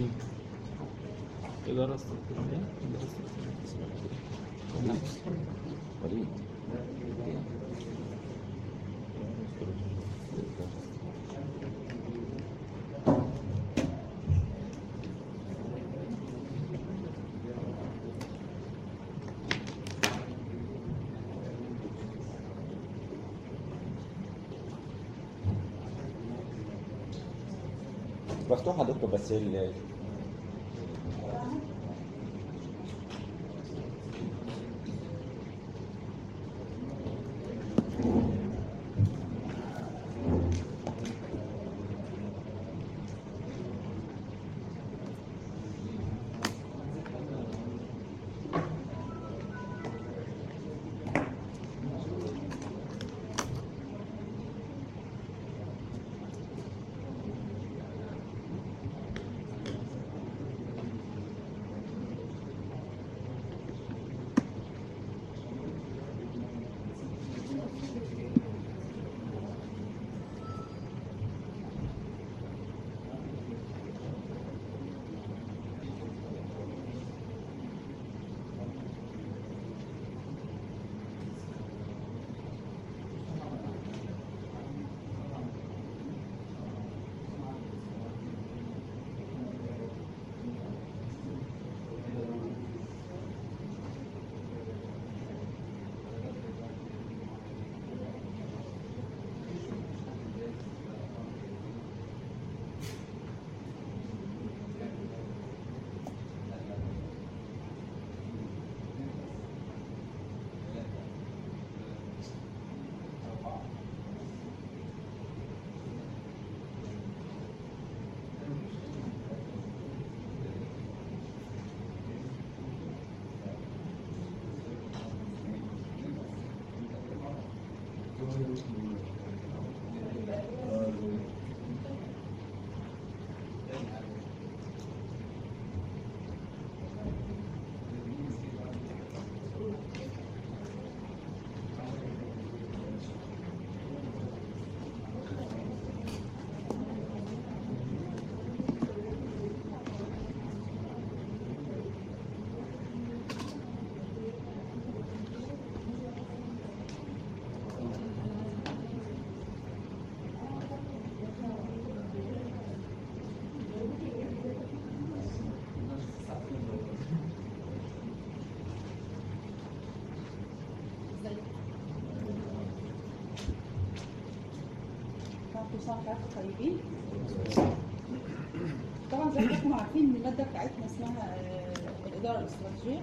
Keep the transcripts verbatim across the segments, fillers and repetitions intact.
مين؟ إدارة استراتيجية؟ إدارة استراتيجية. وليد. مفتوحة دكتور بس ال طيبين. طبعا زي ما انتم عارفين ان الماده بتاعتنا اسمها الاداره الاستراتيجيه.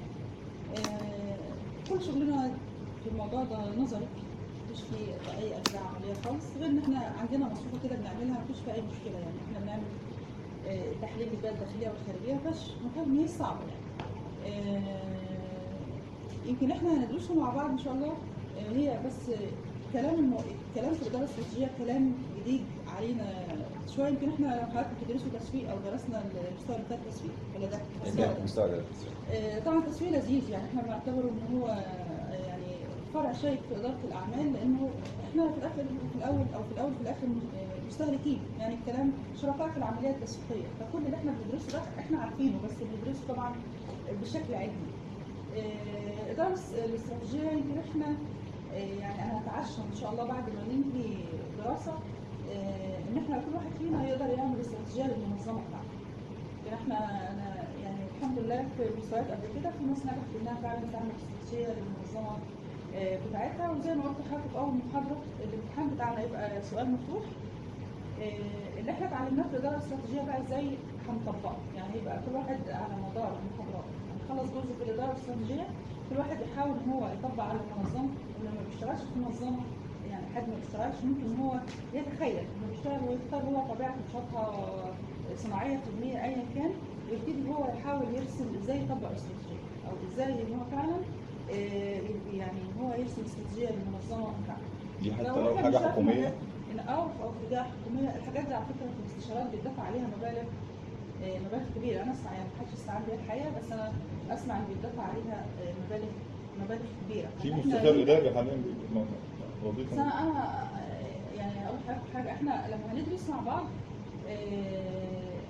كل شغلنا في الموضوع ده نظري، مفيش فيه اي اجزاء عمليه خالص، غير ان احنا عندنا مصفوفه كده بنعملها مفيش فيها اي مشكله. يعني احنا بنعمل تحليل للبيئه الداخليه والخارجيه، مفيش مفاهيم هي صعبه يعني. يمكن احنا هندرسه مع بعض ان شاء الله. هي بس كلام المو... كلام في الاداره الاستراتيجيه كلام جديد علينا شويه. يمكن احنا لو حضرتك بتدرسوا تسويق او درسنا المستوى اللي فات تسويق ولا ده؟ المستوى ده طبعا التسويق لذيذ، يعني احنا بنعتبره ان هو يعني فرع شيق في اداره الاعمال، لانه احنا في الاخر في الاول او في الاول في الاخر مستهلكين، يعني الكلام شركاء في العمليه التسويقيه، فكل اللي احنا بندرسه ده احنا عارفينه بس بندرسه طبعا بشكل علمي. الاداره الاستراتيجيه يمكن احنا يعني انا هتعشم ان شاء الله بعد ما ننهي دراسه ان احنا كل واحد فينا يقدر يعمل استراتيجيه للمنظمه بتاعته. يعني احنا انا يعني الحمد لله في مستويات قبل كده في ناس نجحت انها فعلا تعمل استراتيجيه للمنظمه بتاعتها. وزي ما قلت لحضرتك في اول محاضره الامتحان بتاعنا يبقى سؤال مفتوح. اللي احنا اتعلمناه في الاداره الاستراتيجيه بقى ازاي هنطبقه، يعني يبقى كل واحد على مدار المحاضرات هنخلص جزء في الاداره الاستراتيجيه، كل واحد يحاول ان هو يطبق على المنظمه. واللي ما بيشتغلش في منظمه يعني حد ما بيشتغلش ممكن ان هو يتخيل انه بيشتغل ويختار هو طبيعه نشاطها صناعيه خدميه ايا كان، ويبتدي هو يحاول يرسم ازاي يطبق استراتيجيه او ازاي ان هو فعلا يعني هو يرسم استراتيجيه للمنظمه بتاعته. دي حتى لو حاجه حكوميه او او في جهه حكوميه. الحاجات دي على فكره في الاستشارات بيدفع عليها مبالغ مبالغ كبيره. انا اسمع يعني محدش استعان بيها الحقيقه، بس انا اسمع ان بيدفع عليها مبالغ مبالغ كبيره. في مستشار اداري حاليا وظيفه. انا انا يعني اقول لحضرتك حاجه، احنا لما هندرس مع بعض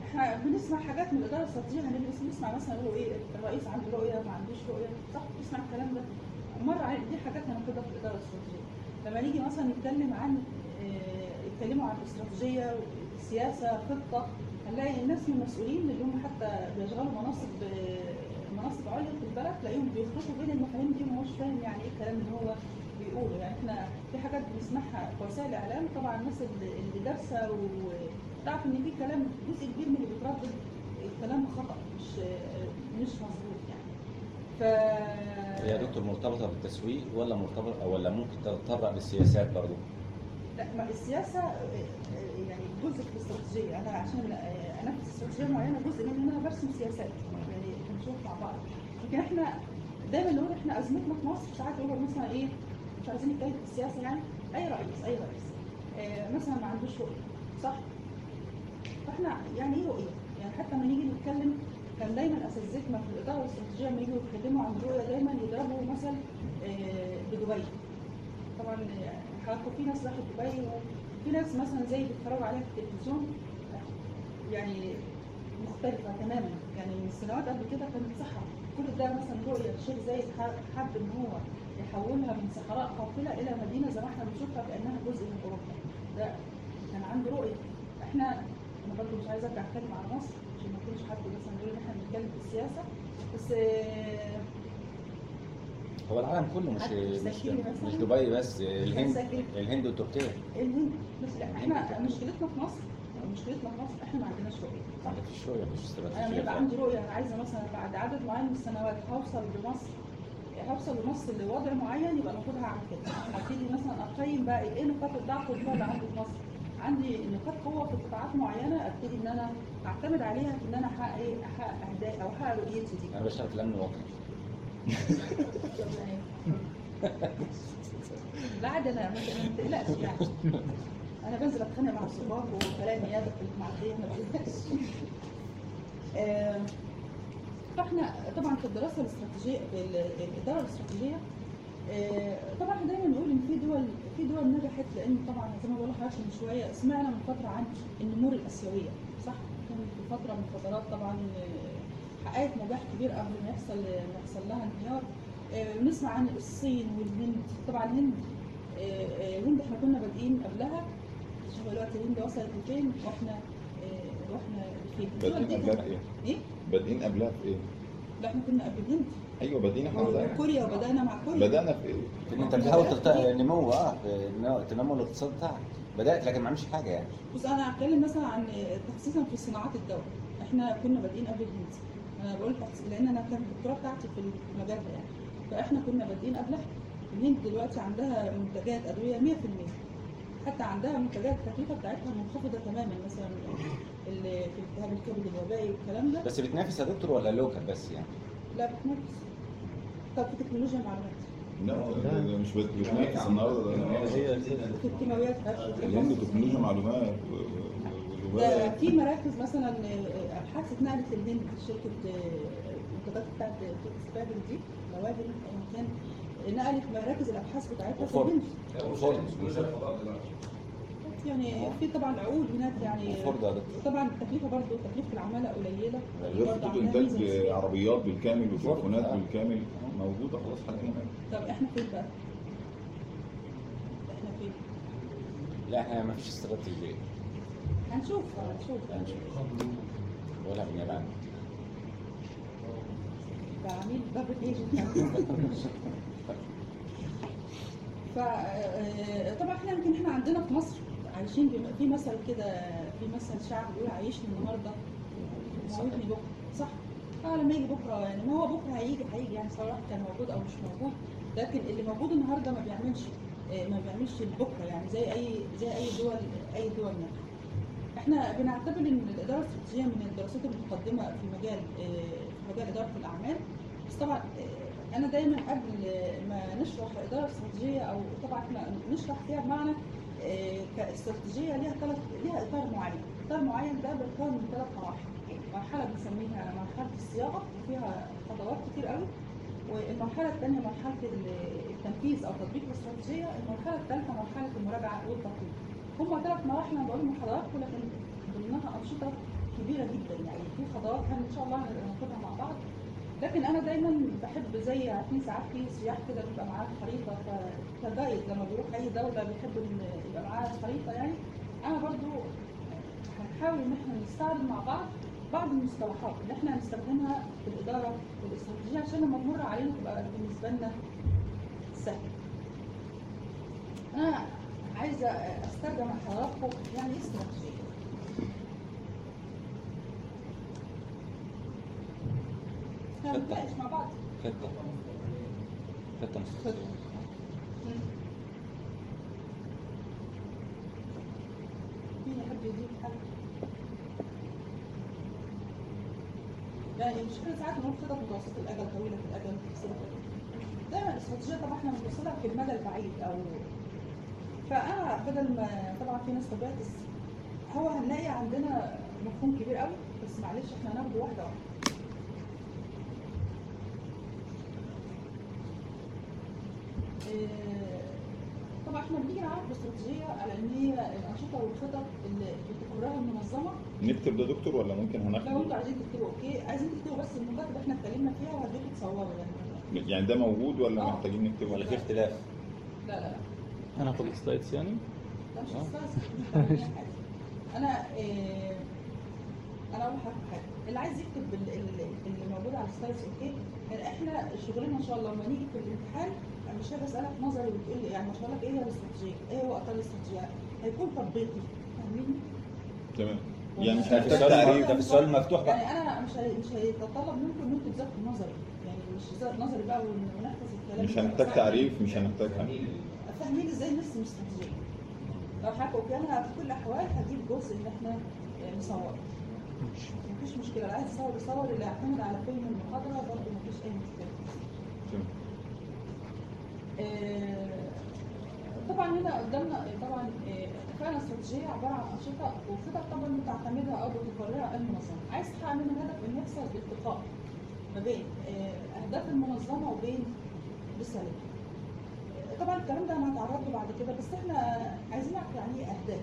احنا بنسمع حاجات من الاداره الاستراتيجيه، هندرس نسمع مثلا يقولوا ايه الرئيس عنده رؤيه ما عندوش رؤيه، صح؟ نسمع الكلام ده مره عن دي حاجات هناخدها في الاداره الاستراتيجيه. لما نيجي مثلا نتكلم عن اه يتكلموا عن الاستراتيجيه سياسه خطه، هنلاقي الناس من المسؤولين اللي هم حتى بيشغلوا مناصب مناصب عليا في البلد تلاقيهم بيخلطوا بين المفاهيم دي وما هوش فاهم يعني ايه الكلام اللي هو بيقوله. يعني احنا في حاجات بنسمعها في وسائل الاعلام، طبعا الناس اللي دارسه وتعرف ان في كلام جزء كبير من اللي بيتردد الكلام خطا مش مش مظبوط يعني. ف هي دكتور مرتبطه بالتسويق ولا مرتبطه ولا ممكن تتطرق للسياسات برضه؟ لا، ما السياسه يعني جزء في الاستراتيجيه، انا عشان انفذ استراتيجيه معينه جزء من ان انا برسم سياسات يعني بنشوف مع بعض. لكن احنا دايما نقول احنا ازمتنا في مصر ساعات يقولوا مثلا ايه مش عايزين نتكلم في السياسه، يعني اي رئيس اي رئيس آه مثلا ما عندوش رؤيه، صح؟ فاحنا يعني ايه رؤيه؟ يعني حتى لما نيجي نتكلم كان دايما اساتذتنا في الاداره الاستراتيجيه لما يجوا يتكلموا عن الرؤيه دايما يضربوا مثل آه بدبي. طبعا حضراتكم في ناس راحت دبي وفي ناس مثلا زي بيتفرجوا عليها في التلفزيون يعني مختلفه تماما، يعني من سنوات قبل كده كانت صحراء، كل ده مثلا رؤيه الشيخ زايد حب ان هو يحولها من صحراء قافله الى مدينه زي ما احنا بنشوفها كانها جزء من اوروبا. ده كان عنده رؤيه. احنا انا برضه مش عايزه ارجع اتكلم على مصر عشان ما يكونش حد مثلا يقول ان احنا بنتكلم في السياسه، بس هو العالم كله مش مش, مش دبي بس، الهند الهند وتركيا. الهند بس لا احنا مشكلتنا في مصر مشكلتنا في مصر احنا ما عندناش رؤيه. ما فيش رؤيه، مفيش استراتيجيه. انا يبقى عندي رؤيه، انا عايزه مثلا بعد عدد معين من السنوات هوصل لمصر هوصل لمصر لوضع معين، يبقى المفروض هعمل كده. هبتدي مثلا اقيم بقى ايه نقاط الضعف والقوه اللي عندي في مصر. عندي نقاط قوه في قطاعات معينه ابتدي ان انا اعتمد عليها في ان انا احقق ايه احقق اهدافي او احقق رؤيتي دي. انا بشتغل في الامن الوطني. بعد انا ما تقلقش يعني انا بنزل اتخانق مع الضباط وكلام نيابه في المعديه ما بقلقش. فاحنا طبعا في الدراسه الاستراتيجيه في الاداره الاستراتيجيه طبعا احنا دايما نقول ان في دول في دول نجحت، لان طبعا زي ما بقول لحضرتك من شويه سمعنا من فتره عن النمور الاسيويه، صح؟ كانت في فتره من الفترات طبعا حققت نجاح كبير قبل ما يحصل ما يحصل لها انهيار. بنسمع عن الصين والهند، طبعا الهند الهند احنا كنا بادئين قبلها، شوفوا دلوقتي الهند وصلت لفين واحنا واحنا فين. بادئين قبلها في ايه؟ ايه؟ بادئين قبلها في ايه؟ لا احنا كنا قبل الهند. ايوه بادئين احنا بدأنا كوريا وبدانا مع كوريا. بدأنا في ايه؟ ان انت بتحاول ترتقي نمو اه تنمو الاقتصاد بتاعك، بدات لكن ما عملش حاجه يعني. بص انا هتكلم مثلا عن تخصيصا في صناعات الدواء، احنا كنا بادئين قبل الهند. انا بقول لان انا كانت الدكتوراه بتاعتي في المجال ده يعني، فاحنا كنا بادئين قبلها. الهند دلوقتي عندها منتجات ادويه مية في المية، حتى عندها منتجات التكلفه بتاعتها منخفضه تماما، مثلا اللي في التهاب الكبد الوبائي والكلام ده. بس بتنافس يا دكتور ولا لوكال بس يعني؟ لا بتنافس. طب في تكنولوجيا المعلومات؟ لا ده مش بتنافس النهارده، هي في الكيماويات الهند تكنولوجيا معلومات. ده في مراكز مثلا ابحاث اتنقلت للهند، شركه المنتجات بتاعت سبابل دي لوابل ايا كان نقلت مراكز الابحاث بتاعتها في الهند. يعني في طبعا عقود هناك يعني، طبعا التكلفه برضه تكلفه العماله قليله. غرفه انتاج عربيات بالكامل وتليفونات بالكامل موجوده خلاص حاليا. طب احنا فين بقى؟ احنا فين؟ لا احنا ما فيش استراتيجيه. هنشوف هنشوف هنشوف ولا بنلعب بعميل دبل ايجنت. فطبعا احنا يمكن احنا عندنا في مصر عايشين في مثل كده، في مثل شعبي بيقول عايشني النهارده موتني بكره، صح؟ اه لما يجي بكره يعني ما هو بكره هيجي هيجي يعني سواء كان موجود او مش موجود، لكن اللي موجود النهارده ما بيعملش ما بيعملش بكره يعني زي اي زي اي دول اي دول ناجحه. احنا بنعتبر ان الاداره الاستراتيجيه من الدراسات المتقدمه في مجال في مجال اداره الاعمال، بس طبعا انا دايما قبل ما نشرح الاداره الاستراتيجيه او طبعا احنا نشرح فيها بمعنى كاستراتيجيه ليها ثلاث ليها اطار معين، اطار معين ده بيتكون من ثلاث مراحل. مرحله بنسميها مرحله الصياغه وفيها خطوات كتير قوي، والمرحله الثانيه مرحله التنفيذ او تطبيق الاستراتيجيه، المرحله الثالثه مرحله المراجعه والتطبيق. هم ثلاث مراحل انا بقولهم لحضراتكم، لكن ضمنها انشطه كبيره جدا، يعني في خطوات ان شاء الله هناخدها مع بعض. لكن انا دايما بحب زي عارفين ساعات في سياح كده بيبقى معاه خريطه، فكجايد لما بيروح اي دوله بيحب ان يبقى معاه خريطه. يعني انا برضو هنحاول ان احنا نستعرض مع بعض بعض المصطلحات اللي احنا هنستخدمها في الاداره والاستراتيجيه عشان لما تمر علينا تبقى بالنسبه لنا سهله. انا عايزه استرجع مع حضراتكم يعني ايه استراتيجيه. هنتناقش مع بعض. خطه خطه مستقبليه. مين يحب يضيف حاجه؟ يعني مش كل ساعات نقول خطط متوسطه الاجل، طويله الاجل، قصيره الاجل. دايما الاستراتيجيه طبعا احنا بنبص لها في المدى البعيد، او فانا بدل ما طبعا في ناس تبعتس هو هنلاقي عندنا مفهوم كبير قوي، بس معلش احنا هناخده واحده واحده. طبعا احنا بنيجي نعرف الاستراتيجيه على ان هي الانشطه والخطط اللي بتقرها المنظمه. نكتب ده دكتور ولا ممكن لو هناخده؟ انتوا عايزين تكتبوا اوكي، عايزين تكتبوا بس النقاط اللي احنا اتكلمنا فيها وهديكم تصوروا يعني. يعني ده موجود ولا آه. محتاجين نكتبه؟ ولا في اختلاف؟ لا لا لا هناخد السلايدز يعني. ده مش آه. استاذ حاجه. انا إيه انا اقول لحضرتك حاجه، اللي عايز يكتب ال- ال- اللي موجود على السلايدز اوكي. يعني احنا شغلنا ان شاء الله لما نيجي في الامتحان أنا مش هاجي اسالك نظري وتقول لي، يعني مش هقول لك ايه هي الاستراتيجيه، ايه هو اطار الاستراتيجيه، هيكون تطبيقي. فاهمين؟ تمام. يعني مش ده هنحتاج السؤال تعريف. ده في السؤال مفتوح بقى. يعني انا مش هي- مش هيتطلب منكم ان انتوا تذاكروا نظري، يعني مش ذا- نظري بقى ون- ونحفظ الكلام. مش هنحتاج تعريف، مش هنحتاج حاجه. فاهمين ازاي نرسم استراتيجيه؟ لو حضرتك اوكي انا في كل الاحوال هجيب جزء ان احنا نصور. مفيش مشكله، اللي عايز يصور يصور، اللي يعتمد على فهم المحاضره برضه مفيش اي مشكله. تمام. آه، طبعا هنا قدامنا طبعا آه، فعلا استراتيجيه عباره عن انشطه وخطط طبعا بتعتمدها او بتقررها المنظمه. عايز تحقق منها هدف ان يحصل التقاء ما بين آه، اهداف المنظمه وبين رسالتها. آه، طبعا الكلام ده انا هتعرض له بعد كده، بس احنا عايزين نعرف يعني ايه اهداف.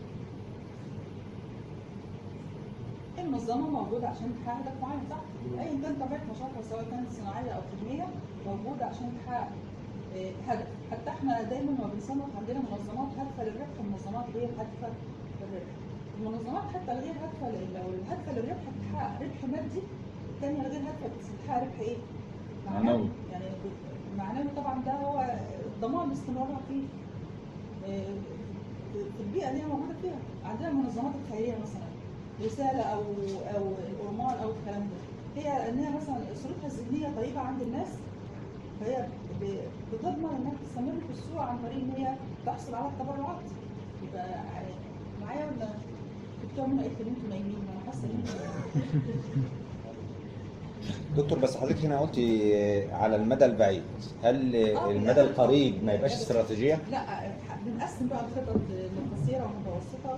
المنظمه موجوده عشان تحقق هدف معين، صح؟ ايا كان طبيعه نشاطها سواء كانت صناعيه او خدميه موجوده عشان تحقق آه، هدف. حتى احنا دايما ما بنصنف عندنا منظمات هادفه للربح ومنظمات غير هادفه للربح. المنظمات حتى الغير هادفه لل- لو الهادفه للربح بتحقق ربح مادي، الثانيه الغير هادفه بتحقق ربح ايه؟ معنوي. يعني ب- معنوي طبعا ده هو ضمان استمرارها فيه آه، في البيئه اللي هي موجوده فيها. عندنا المنظمات الخيريه مثلا رساله او او الأورمان او الكلام ده، هي انها مثلا صورتها الذهنيه طيبه عند الناس، فهي ب- بتضمن انها تستمر في السوق عن طريق ان هي تحصل على التبرعات. يبقى ع- معايا ولا دكتور منى قالت ان انتوا نايمين؟ انا حاسه ان انتوا دكتور بس حضرتك هنا قلتي على المدى البعيد، هل المدى القريب ما يبقاش استراتيجيه؟ لا بنقسم بقى الخطط لقصيره ومتوسطه.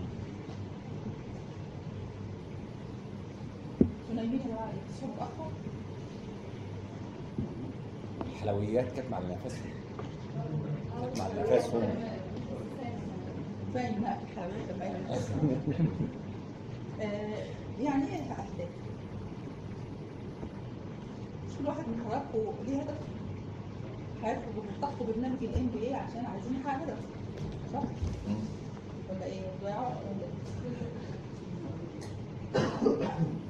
انتوا نايمين يا جماعه؟ بتصحوا متاخر؟ الحلويات كانت مع النفس، كانت مع النفس هم. باين بقى في الحلويات باين. آه، يعني ايه اهداف؟ مش كل واحد من حضراتكم ليه هدف؟ حضراتكم بتحطوا برنامج الام بي اي عشان عايزين نحقق هدف، صح؟ ولا ايه؟ ضياع ولا ايه؟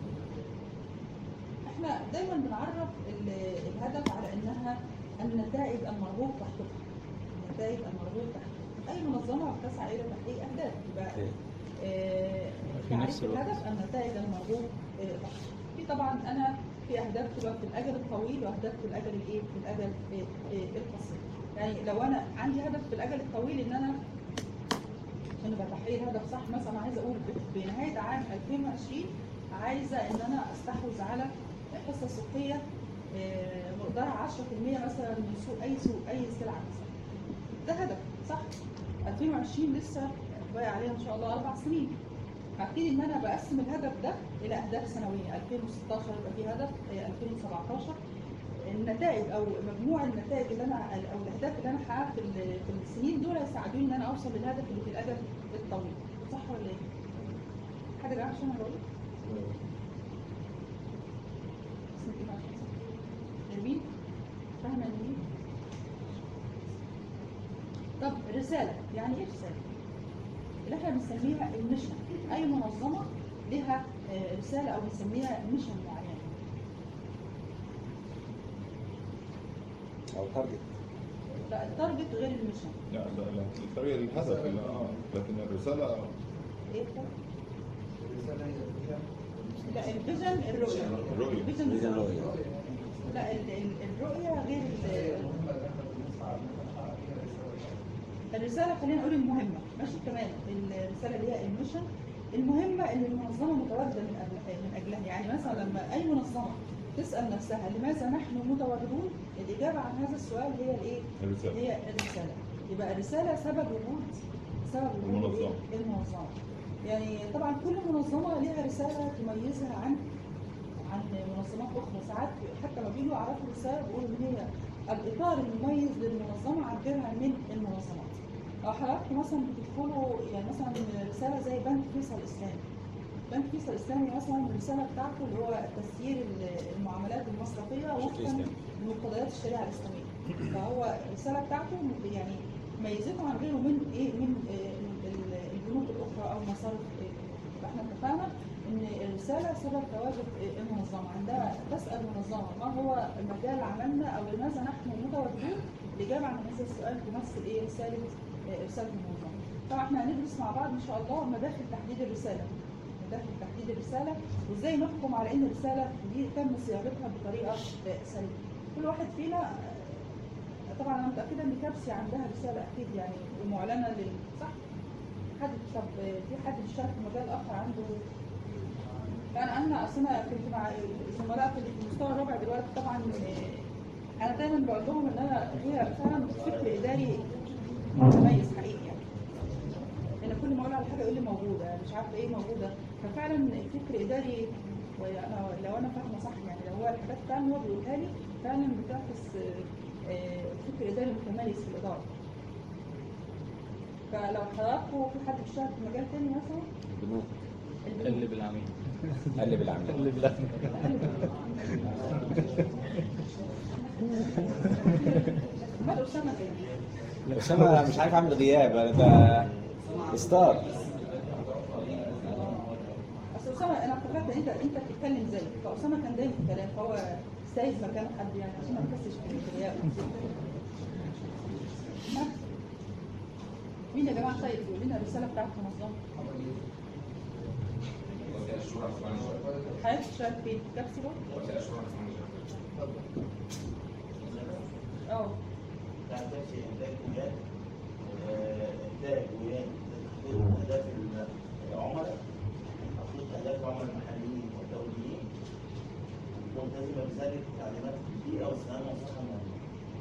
احنا دايما بنعرف ال- الهدف على انها النتائج المرغوب تحقيقها. النتائج المرغوب تحقيقها. اي منظمه بتسعى الى تحقيق اهداف، يبقى آه، في نفس تعريف الوقت. الهدف النتائج المرغوب آه، تحقيقها. في طبعا انا في اهداف تبقى في الاجل الطويل واهداف في الاجل الايه؟ في الاجل آه، آه، القصير. يعني لو انا عندي هدف في الاجل الطويل ان انا عشان ابقى تحقيق الهدف صح، مثلا عايزه اقول بنهايه عام ألفين وعشرين عايزه ان انا استحوذ على حصه سوقيه آه، مقدارها عشرة في المية مثلا من سوق اي سوق اي سلعه مثلا. ده هدف صح؟ ألفين وعشرين لسه باقي عليها ان شاء الله اربع سنين. هبتدي ان انا بقسم الهدف ده الى اهداف سنويه. ألفين وستاشر يبقى في هدف، آه، ألفين وسبعتاشر النتائج او مجموع النتائج اللي انا او الاهداف اللي انا حققها في ال- في السنين دول هيساعدوني ان انا اوصل للهدف اللي في الاجل الطويل. صح ولا ايه؟ حد جاي عشان اقول اسمك ايه معلش؟ نرمين؟ فاهمه نرمين؟ طب رساله، يعني ايه رساله؟ اللي احنا بنسميها الميشن، اي منظمه لها رساله او بنسميها ميشن معينه او تارجت. لا التارجت غير الميشن. لا لا لا الطريقه الهدف لا اه لكن الرساله ايه الفرق؟ لا الفيجن الرؤيه. الرؤية. الفيجن فيجن الرؤيه. رؤية. لا ال- ال- الرؤيه غير ال- الرساله. خلينا نقول المهمه، ماشي تمام. الرساله اللي هي الميشن، المهمه اللي المنظمه متواجده من أجل- من اجلها. يعني مثلا لما اي منظمه تسال نفسها لماذا نحن متواجدون، الاجابه عن هذا السؤال هي الايه؟ الرسالة. هي الرساله. يبقى الرساله سبب وجود سبب وجود المنظمة. إيه؟ المنظمه. يعني طبعا كل منظمه لها رساله تميزها عن عن منظمات اخرى. ساعات حتى لما بيجوا يعرفوا الرساله بيقولوا ان هي الاطار المميز للمنظمه عبرها من المنظمات. لو حضراتكم مثلا بتدخلوا يعني مثلا رساله زي بنك فيصل الاسلامي، بنك فيصل الاسلامي مثلا الرساله بتاعته اللي هو تسيير المعاملات المصرفيه وفقا لمقتضيات الشريعه الاسلاميه. فهو الرساله بتاعته يعني ميزته عن غيره من ايه؟ من البنوك الاخرى او المصارف. فاحنا اتفقنا ان الرساله سبب تواجد المنظمه. عندها تسال المنظمه ما هو مجال عملنا او لماذا نحن متواجدون، الاجابه عن هذا السؤال تمثل ايه؟ رساله رساله المنظمه. طبعا احنا هندرس مع بعض ان شاء الله مداخل تحديد الرساله، مداخل تحديد الرساله وازاي نحكم على ان الرساله دي تم صياغتها بطريقه سليمه. كل واحد فينا طبعا انا متاكده ان كابسي عندها رساله اكيد يعني ومعلنه لل صح؟ حد طب في حد بيشتغل في مجال اخر عنده؟ انا انا اصل انا كنت مع الزملاء في المستوى الرابع دلوقتي. طبعا انا دايما بقول لهم ان انا هي فعلا فكر اداري متميز حقيقي يعني. انا كل ما اقول على حاجه يقول لي موجوده، مش عارفه ايه موجوده. ففعلا فكر اداري، وانا لو انا فاهمه صح يعني لو هو الحاجات فعلا هو بيقولها لي فعلا بتعكس فكر اداري متميز في الاداره. فلو حضراتكم في حد بيشتغل في مجال تاني مثلا بنوك اللي بالعميل قلب العميل اللي بالعميل مال اسامه كده. اسامه مش عارف اعمل غياب انا ده ستار. اصل اسامه انا افتكرت انت انت بتتكلم زي فاسامه كان دايما في الكلام فهو سايب مكان حد يعني عشان ما نكسش في الغياب. مين يا جماعه طيب يقول لنا الرساله بتاعت المنظمه؟ حضرتك اشتغلت فين؟ كابسي برضه؟ اه إنتاج ويان إنتاج ويان تحقيق أهداف العملاء، تحقيق أهداف العملاء المحليين والدوليين، ملتزمة بذلك تعليمات البيئة والسلامة والصحة المهنية.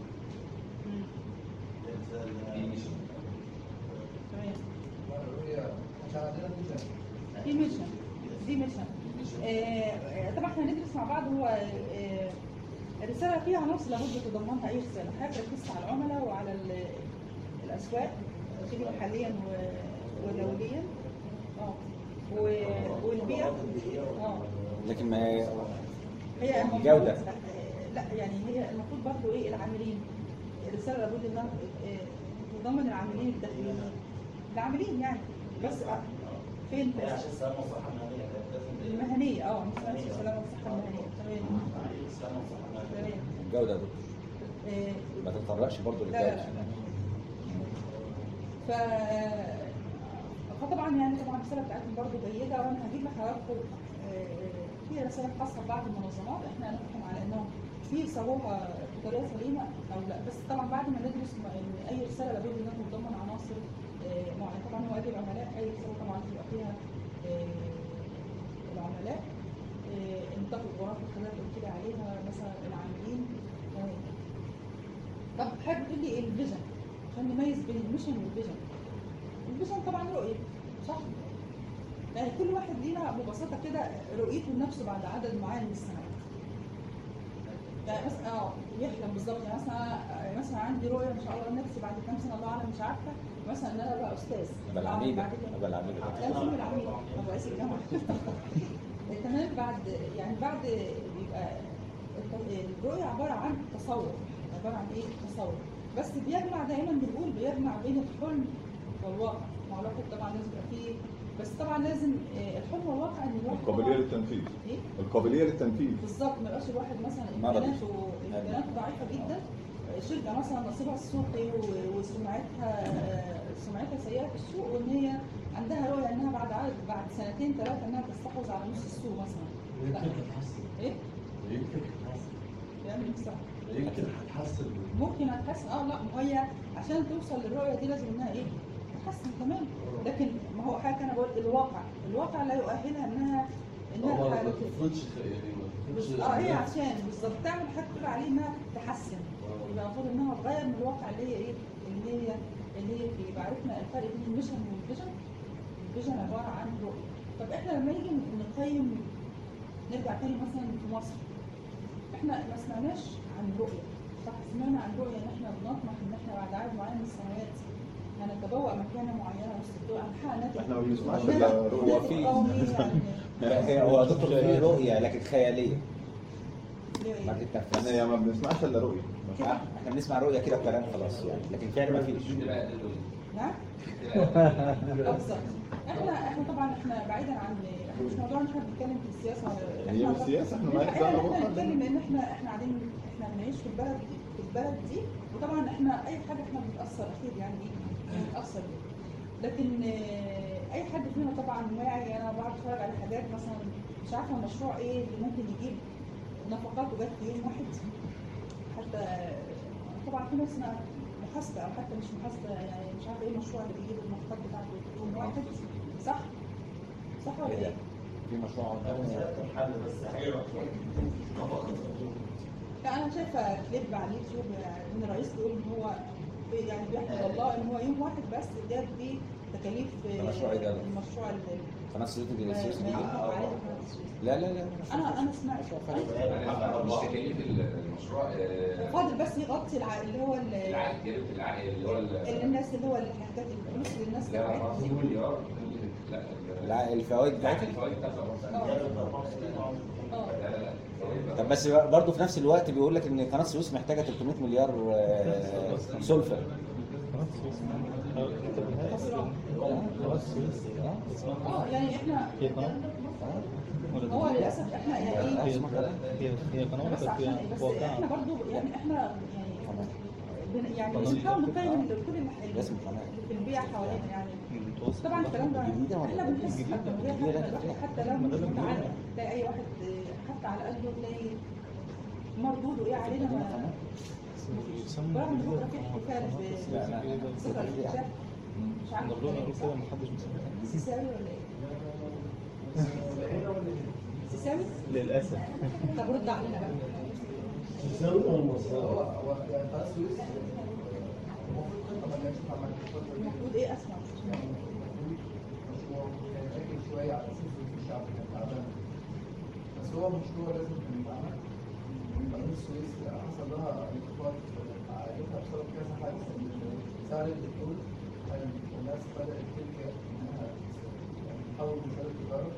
تمام. دي ميشن دي ميشن آه طبعا احنا هندرس مع بعض. هو آه الرساله فيها عناصر لابد تتضمنها اي رساله. حضرتك ركزت على العملاء وعلى الاسواق تيجي محليا ودوليا اه والبيئه اه لكن ما هي هي الجوده لا يعني هي المفروض برضه ايه العاملين. الرساله لابد انها تتضمن العاملين الداخليين العاملين يعني بس فين هي عشان السلامة والصحة المهنية المهنيه اه مش بس السلامه والصحه المهنيه. تمام. السلامة والصحة المهنية. تمام. الجوده يا دكتور إيه ما تتطرقش برضه لا لا للجوده. لا. ف فطبعا يعني طبعا الرساله بتاعتهم برضه جيده وانا هجيب لحضراتكم في رسائل خاصه ببعض المنظمات احنا هنحكم على انهم في صاغوها بطريقه سليمه او لا. بس طبعا بعد ما ندرس ان اي رساله لابد انها تتضمن عناصر معينه. طبعا هو ادي العملاء اي رساله طبعا بيبقى فيها العملاء نطاق الغرف الخدمات اللي قلت لي عليها مثلا العاملين. طب حابب تقول لي ايه الفيجن عشان نميز بين الميشن والفيجن. الفيجن طبعا رؤيه صح؟ يعني كل واحد لينا ببساطه كده رؤيته لنفسه بعد عدد معين من السنوات. يعني مثلا اه يحلم بالظبط. يعني مثلا مثلا عندي رؤيه ان شاء الله لنفسي بعد كام سنه الله اعلم مش عارفه مثلا ان انا ابقى استاذ ابقى العميده بعد كده- ابقى العميده لا مش من العميد ابقى رئيس الجامعه كمان بعد يعني بعد بيبقى الت- الرؤيه عباره عن تصور، عباره عن ايه؟ تصور، بس بيجمع دايما بنقول بيجمع بين الحلم والواقع. مع الواقع طبعا لازم يبقى فيه، بس طبعا لازم آه، الحلم والواقع ان الواحد القابليه طبعاً- للتنفيذ ايه؟ القابليه للتنفيذ بالظبط، ما يبقاش الواحد مثلا مرضي. امكاناته امكاناته ضعيفه جدا، شركه مثلا نصيبها السوقي و- وسمعتها سمعتها سيئه في السوق، وان هي عندها رؤيه انها بعد عدد بعد سنتين ثلاثه انها تستحوذ على نص السوق مثلا. لا. يمكن تتحسن ايه؟ يمكن تتحسن يعني مش صح. يمكن هتحسن ممكن هتحسن، اه لا ما هي عشان توصل للرؤيه دي لازم انها ايه؟ تحسن تمام، لكن ما هو حاجه انا بقول الواقع، الواقع لا يؤهلها انها انها ما تحارب. تفرضش يعني ما بس- تفرضش اه هي عشان بالظبط تعمل حاجه تقول عليه انها تحسن، يبقى المفروض انها تغير من الواقع اللي هي ايه؟ اللي هي اللي هي فيه. يبقى عرفنا الفرق بين الميشن والفيجن. الفيجن عباره عن رؤيه. طب احنا لما نيجي نقيم، نرجع تاني مثلا في مصر، احنا ما سمعناش عن رؤيه، صح؟ سمعنا عن رؤيه ان احنا بنطمح ان احنا بعد عدد معين من السنوات هنتبوأ مكانه معينه وسط الدول، هنحقق ناتج. احنا ما بنسمعش ناتج- إلا رؤية. ناتج في- قومي يعني. لا، هي- هو دكتور في رؤيه لكن خياليه ليه ما إيه؟ احنا تتنفذش. يا ما بنسمعش الا رؤيه كده. احنا بنسمع رؤيه كده بكلام خلاص يعني، لكن فعلا ما فيش. نعم؟ آه، بالظبط. احنا احنا طبعا احنا بعيدا عن احنا مش موضوع ان احنا بنتكلم في السياسه ولا هي مش سياسة، احنا ما احنا يحزننا احنا برضه. بنتكلم لان احنا احنا قاعدين احنا بنعيش في البلد دي في البلد دي، وطبعا احنا اي حاجه احنا بنتاثر اكيد يعني ايه بنتاثر بيها. لكن آه، اي حد فينا طبعا واعي. انا بقعد اتفرج على حاجات مثلا مش عارفه المشروع ايه اللي ممكن يجيب نفقات وجات في يوم واحد. حتى طبعا في ناس محاسبه او حتى مش محاسبه، يعني مش عارفه ايه المشروع اللي بيجيب النفقات بتاعته في يوم واحد، صح؟ صح ولا ايه؟ في مشروع حل بس حلوه لا انا شايفه كليب على اليوتيوب ان الرئيس بيقول ان هو بي- يعني بيحمد الله ان هو يوم واحد بس جاب بيه تكاليف ده مشروع إيه ده؟ المشروع اللي قناه السويس ما- دي السويس ما دي. ينفق عليه قناة السويس. لا لا لا انا انا سمعت مش تكاليف المشروع آه، فاضل بس يغطي الع... اللي هو ال- العائد جانب العائد اللي هو ال- اللي الناس اللي هو الحاجات الفلوس اللي الناس لا دفعتها خمسين دي. مليار لا لا الفوائد بتاعتها. الفوائد بتاعتها اه لا لا لا الفوائد طب بس برضه في نفس الوقت بيقول لك ان قناه السويس محتاجه ثلاثمية مليار آه، سلفه. قناة السويس آه، كتب النهاية. خسران. قناة السويس اه يعني احنا هي قناة ولا هو دي؟ للاسف احنا يعني ايه هي هي هي قناة ولا بس عشان فيها إيه؟ بس واقعة؟ احنا برضو يعني احنا يعني بن- يعني قناة بنحاول جديدة. نقيم كل اللي لازم قناة. في البيئه حوالينا يعني. المتوسط. طبعا الكلام ده جديدة ولا احنا بنحس جديدة؟ حتى من غير جديدة حتى لا الواحد تفرق. حتى لو ما مش ده اللي متعلم بنقوله. تلاقي اي واحد حتى على قلبه تلاقي مردوده ايه علينا ما يسمى برغم ان جديدة بكره في احتفال قناة لا، لا. بذكرى الاحتفال مش عارفه نقول إيه، نقول صح؟ كده محدش مسميها. سيساوي ولا ايه؟ سيساوي؟ للأسف. طب رد علينا بقى. تساوي ولا مصر؟ المفروض ايه اسمع؟ شويه على اساس ان الشعب كان تعبان بس هو مشروع لازم كان يتعمل. قناه السويس حصل لها انخفاض عائلتها بسبب كذا حادث. سعر البترول الناس بدات تلجا انها يعني تحول مسار التجاره.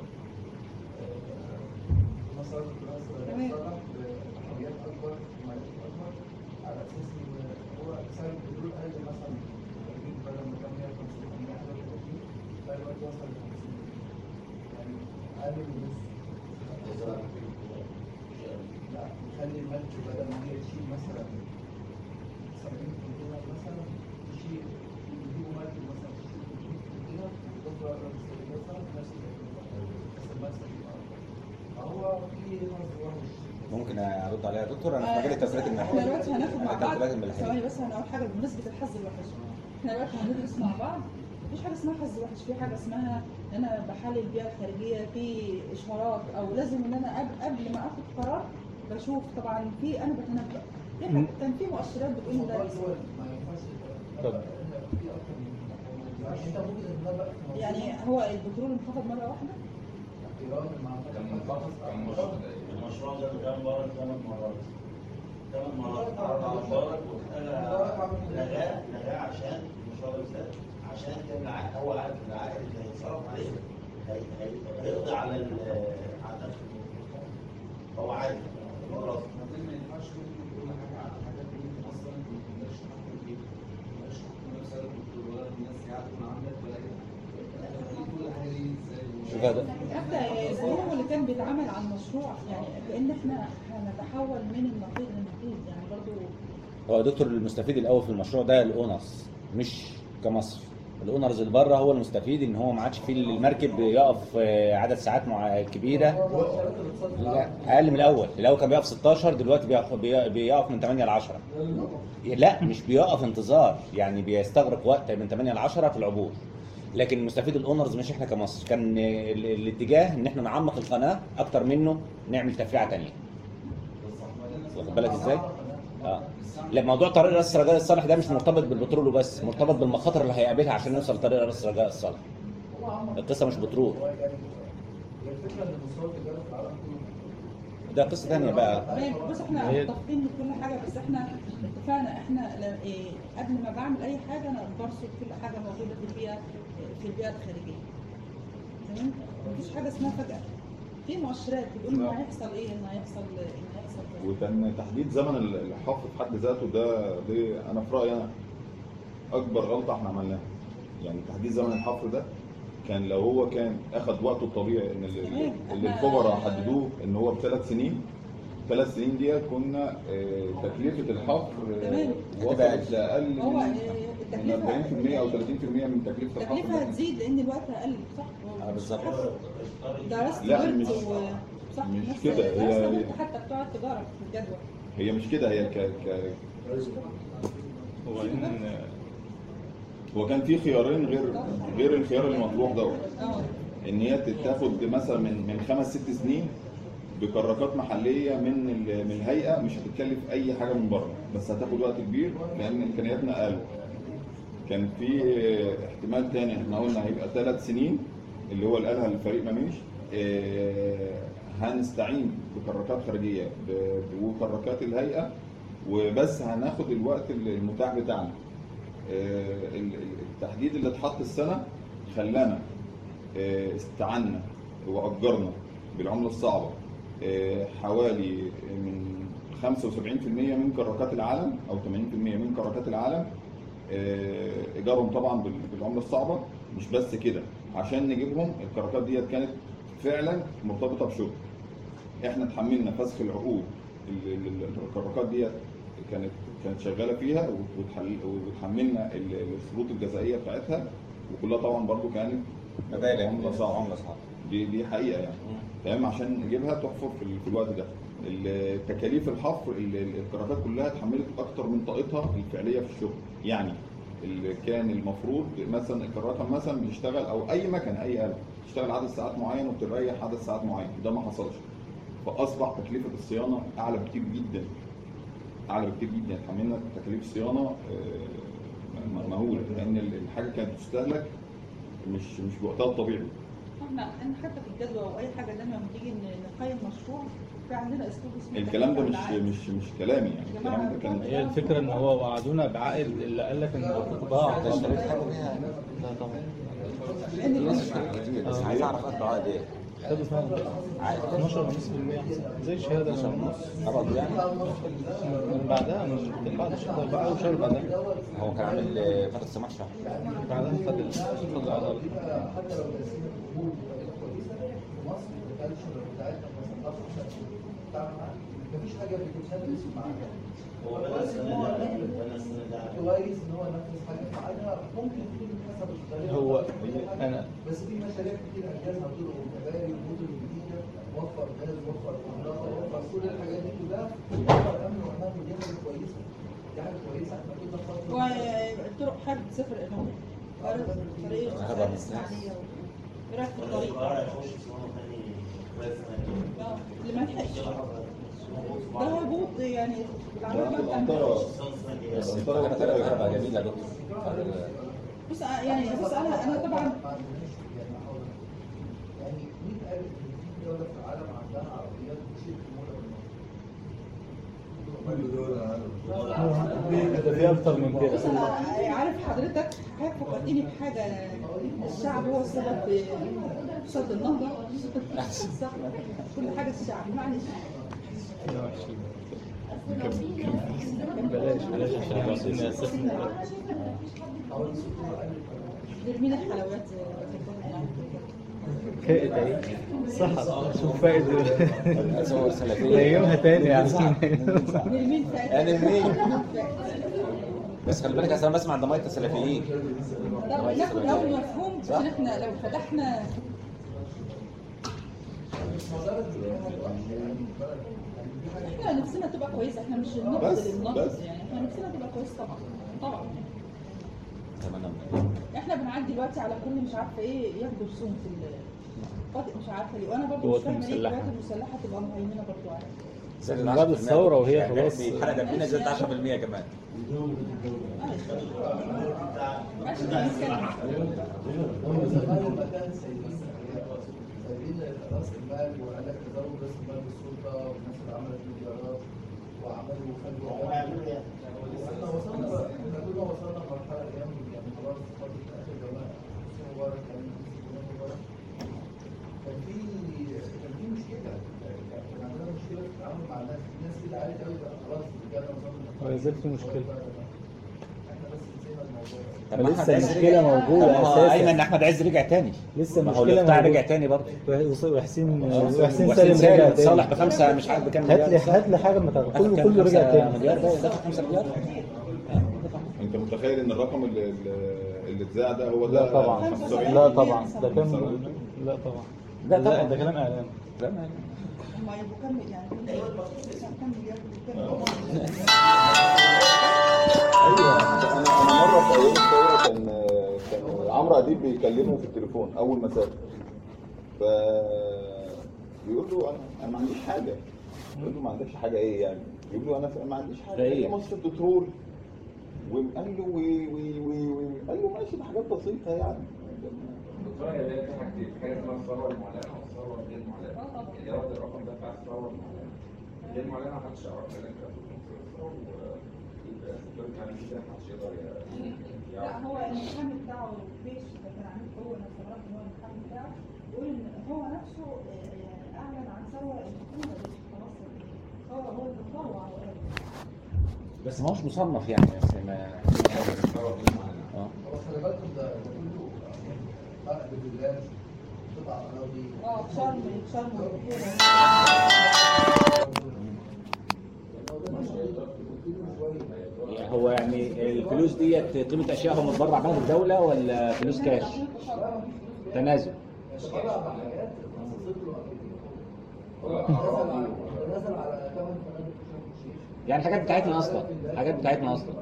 مسار التجاره تصلح بحريات اكبر ومعيشة اكبر على اساس ان هو سعر البترول قل مثلا بدل ما كان مية وخمسين او مية وواحد وثلاثين بقى دلوقتي وصل ل خمسين. يعني أقل من نص. لا نخلي الملك بدل ما هي تشيل مثلا سبعين كونتينر مثلا تشيل يجيبوا ملك مثلا تشيل ثلاثمية كونتينر وتفضل أقرب مثلا نفس الكونتينر بس المكسب يبقى أكبر. فهو في نظرة مش ممكن ارد عليها يا دكتور؟ انا في مجال التدخلات احنا الملحيه. دلوقتي هناخد مع بعض التدخلات الملحيه. ثواني بس هنقول حاجه بمناسبه الحظ الوحش. احنا دلوقتي هندرس مع بعض. مفيش حاجه اسمها حظ وحش، في حاجه اسمها ان انا بحلل البيئه الخارجيه، في اشارات او لازم ان انا قبل, قبل ما اخد قرار بشوف. طبعا في انا بتنبأ في حاجة- كان في مؤشرات بتقول ان ده الموضوع يحصل. هو ما ينفعش طب. في أكتر من يعني أنت ممكن تتنبأ في موضوع يعني هو البترول انخفض مره واحده. إيران مع كان منخفض كان منخفض المشروع ده كان مبارك ثمان مرات ثمان مرات عرض على مبارك وخلى لغاه لغاه عشان المشروع ده يسد كان الع- هو عارف ان العائد اللي هيتصرف عليه هي- هي- هيقضي على ال- على نفس الموضوع. هو عارف خلاص. بعدين ما ينفعش تقول كل حاجه على حاجات ممكن اصلا ما تقدرش تحكم فيها، ما تقدرش تحكم نفسك الدكتور ولا الناس يعرفوا عندك ولا اي حاجه. كل حاجه دي ازاي؟ شوف هذا حتى هو اللي كان بيتعامل على المشروع يعني كأن احنا هنتحول من النقيض للنقيض يعني برضه. هو يا دكتور المستفيد الاول في المشروع ده الاونرز مش كمصر. الاونرز اللي بره هو المستفيد، ان هو ما عادش فيه المركب يقف آه، عدد ساعات مع كبيره. لا اقل من الاول، الاول كان بيقف ستاشر، دلوقتي بيقف بيقف من تمانية ل عشرة. لا مش بيقف انتظار، يعني بيستغرق وقت من تمانية ل عشرة في العبور. لكن المستفيد الاونرز مش احنا كمصر. كان ال- الاتجاه ان احنا نعمق القناه اكتر منه نعمل تفريعه ثانيه. واخد بالك ازاي؟ اه لا، موضوع طريق راس رجاء الصالح ده مش مرتبط بالبترول وبس، مرتبط بالمخاطر اللي هيقابلها عشان يوصل طريق راس رجاء الصالح. القصه مش بترول، هي الفكره ان مستوى التجاره في العالم كله ده قصه ثانيه بقى. تمام. بص احنا متفقين من كل حاجه، بس احنا اتفقنا احنا ل- إيه، قبل ما بعمل اي حاجه انا برصد كل حاجه موجوده في البيئه في البيئه الخارجيه. تمام؟ مفيش حاجه اسمها فجاه. في مؤشرات بتقول ان هيحصل ايه، ان هيحصل ان هيحصل كذا. وكان تحديد زمن الحفر في حد ذاته ده دي انا في رايي انا اكبر غلطه احنا عملناها. يعني تحديد زمن الحفر ده كان لو هو كان اخذ وقته الطبيعي ان ال- ال- اللي الخبراء حددوه ان هو بثلاث سنين، ثلاث سنين دي كنا آه، تكلفه الحفر آه، وصلت لاقل هو من آه، من التكلفه أربعين في المية او ثلاثين في المية من تكلفه الحفر. التكلفه ده. هتزيد لان الوقت اقل، صح؟ اه بالظبط. درست لا، ورد مش- و صح مش نفس- كده، هي- درست هي- ورد حتى بتوع التجاره في الجدول. هي مش كده، هي ك ك وبعدين هو كان في خيارين غير غير الخيار المطروح دوت. اه ان هي تتاخد مثلا من من خمس ست سنين بكراكات محليه من ال- من الهيئه، مش هتتكلف اي حاجه من بره، بس هتاخد وقت كبير لان امكانياتنا اقل. كان في احتمال تاني احنا قلنا هيبقى ثلاث سنين اللي هو اللي قالها الفريق مميش، آه، هنستعين بكراكات خارجيه ب- وكراكات الهيئه، وبس هناخد الوقت المتاح بتاعنا. آه، ال- ال- التحديد اللي اتحط السنه خلانا آه، استعنا واجرنا بالعمله الصعبه آه، حوالي من خمسة وسبعين في المية من كراكات العالم او ثمانين في المية من كراكات العالم، آه، ايجارهم طبعا بال- بالعمله الصعبه. مش بس كده، عشان نجيبهم الكراكات ديت كانت فعلا مرتبطه بشغل. احنا اتحملنا فسخ العقود، ال- ال- الكراكات ديت كانت كانت شغاله فيها، وتحل- وتحملنا ال- الشروط الجزائيه بتاعتها، وكلها طبعا برضو كانت مبالغ عمله صعبه. عمله صعبه. دي دي حقيقه يعني، تمام. عشان نجيبها تحفر في ال- في الوقت ده. التكاليف الحفر ال- ال- الكراكات كلها اتحملت اكتر من طاقتها الفعليه في الشغل. يعني اللي كان المفروض مثلا الكراكه مثلا بتشتغل او اي مكنه اي آلة تشتغل عدد ساعات معين وبتريح عدد ساعات معين، ده ما حصلش. فاصبح تكلفه الصيانه اعلى بكتير جدا، اعلى بكتير جدا. اتحملنا تكاليف الصيانه آه، م- مهوله، لان الحاجه كانت بتستهلك مش مش بوقتها الطبيعي. احنا احنا حتى في الجدول او اي حاجه لما بنيجي ن- نقيم مشروع في عندنا اسلوب اسمه الكلام ده مش العائد. مش مش كلامي يعني، يا الكلام ده كان هي الفكره ان هو وعدونا بعائد اللي قال لك ان ضاع. ده اشتريت حاجه بيها لا طبعا. لان الناس الناس- اشترت كتير، بس عايز اعرف اخر عقد ايه. خدوا فعلا اتناشر ونص بالمية زي الشهاده اللي من قبض يعني. من بعدها من بعد الشهر بعد اول شهر بعدها هو كان عامل آه، فتره سماح شهر. بعدها خد ال- خد العضله. حتى لو تقسيم القبول بطريقه كويسه في مصر الكالتشر بتاعتنا مثلا أكتر بتاعنا مفيش حاجه بتتنفذ معاها. هو بقى السنه دي انا السنه دي كويس ان هو نفذ حاجه في ميعادها، ممكن تكون حسب الطريقه. هو بتاعتها. انا بس في مشاريع كتير انجزها طرق وكباري ومدن جديده، وفر غاز وفر كهرباء وفر كل الحاجات دي كلها، وفر امن وامان، ودي حاجه كويسه. دي حاجه كويسه احنا كنا فتره. والطرق حابب تسافر الامارات. طريق هذا من الاسماعيليه ايه رايك في الطريق الطريق؟ القاهره يخش صيانه ثاني كويس اه اللي ما لحقش ده هبوط يعني بالعربيه في بتاعت- الأنطرة بس القناه هتبقى جميله يا دكتور. بص يعني بص انا انا طبعا يعني مين قال ان في دوله في العالم عندها عربيات بتشيل حموله من ده في اكتر من كده. بص انا عارف حضرتك حضرتك فكرتني بحاجه، الشعب هو السبب في صد النهضه. صح، كل حاجه الشعب، معلش. بلاش بلاش عشان عاوزين اساسا نرمين الحلويات. فائد اهي. صح، شوف فائد صور سلفيه نيمها تاني يا عم. نرمين فائد. انا منين؟ بس خلي بالك اصل انا بسمع ضمايط السلفيين. طب ناخد اول مفهوم عشان احنا لو فتحنا احنا نفسنا تبقى كويسه، احنا مش النقد بس- للنقد بس. يعني، احنا نفسنا تبقى كويسه طبعا طبعا. تمام. احنا بنعدي دلوقتي على كل مش عارفه ايه ياخدوا رسوم في القوات، مش عارفه ليه، وانا برضه مش قوات فاهمه ليه مسلحة. القوات المسلحه تبقى مهيمنه برضه عليها. زادت بعد الثورة وهي يعني خلاص. الحلقه دبلنا زادت عشرة في المية كمان. ماشي نتكلم. زمان مكان سايبين سايبين راس المال، وقال لك تزود راس المال بالسلطه، والناس اللي عملت مليارات وعملوا وخلوا. هم يعملوا ايه؟ احنا وصلنا احنا كنا وصلنا لمرحله ايام يعني خلاص فتره اخر جماعه حسني مبارك كان حسني مبارك كان في كان في مشكله، كان عندنا مشكله في التعامل مع الناس، الناس كده عاليه قوي بقى خلاص رجعنا وصلنا. ولا زال في مشكلة. احنا بس نسينا الموضوع. طب ما لسه أحمد عز المشكلة رجع. موجودة طب ما هو أساساً. ايمن احمد عز رجع تاني. لسه ما هو المشكلة الاقطاع موجودة. رجع تاني برضه. وحسين وحسين وحسين وحسين سالم رجع تاني. صالح بخمسه مش عارف بكام هات لي مليار. هات لي حاجه ما تعرف. كله كان كله رجع خمسة تاني. مليار ده دفع خمسة مليار. انت متخيل ان الرقم اللي اللي اتذاع ده هو ده لا طبعا خمسة وسبعين؟ لا طبعا ده كان لا طبعا لا طبعا. لا ده كلام اعلام. لا ما- هم يبقوا كم يعني كم مليار كم ايوه انا انا مره في ايام الثوره كان كان عمرو اديب بيكلمه في التليفون اول ما سافر، ف بيقول له انا انا ما عنديش حاجه. يقول له ما عندكش حاجه ايه يعني؟ يقول له انا ما عنديش حاجه. ده إيه؟ قال له مصر بترول. وقال له وي وي وي وي قال له ماشي ده حاجات بسيطه يعني. الدكتوره هي في حاجتين، في حاجه اسمها الثروه المعلنه والثروه غير المعلنه. اللي هو ده الرقم ده بتاع الثروه المعلنه. غير المعلنه ما حدش يعرفها لان كانت بتوصل ويبقى السكيورتي عليه كده ما حدش يقدر لا يعرف. هو المحامي بتاعه بيش ده كان عامل هو انا استغربت ان هو المحامي بتاعه بيقول ان هو نفسه آه، اعلن عن ثروه الحكومه دي خلاص. هو هو اللي تطوع وقال. بس ما هوش مصنف يعني بس ما الثروه غير المعلنه. اه هو خلي بالكم ده ده كله فرق بالبلاد قطع اراضي. اه في شرم شرم والبحيره. يعني هو يعني الفلوس ديت قيمه اشيائهم متبرع بها للدوله ولا فلوس كاش؟ تنازل. نزل على ثمان فنادق في شرم الشيخ. يعني حاجات بتاعتنا اصلا حاجات بتاعتنا اصلا.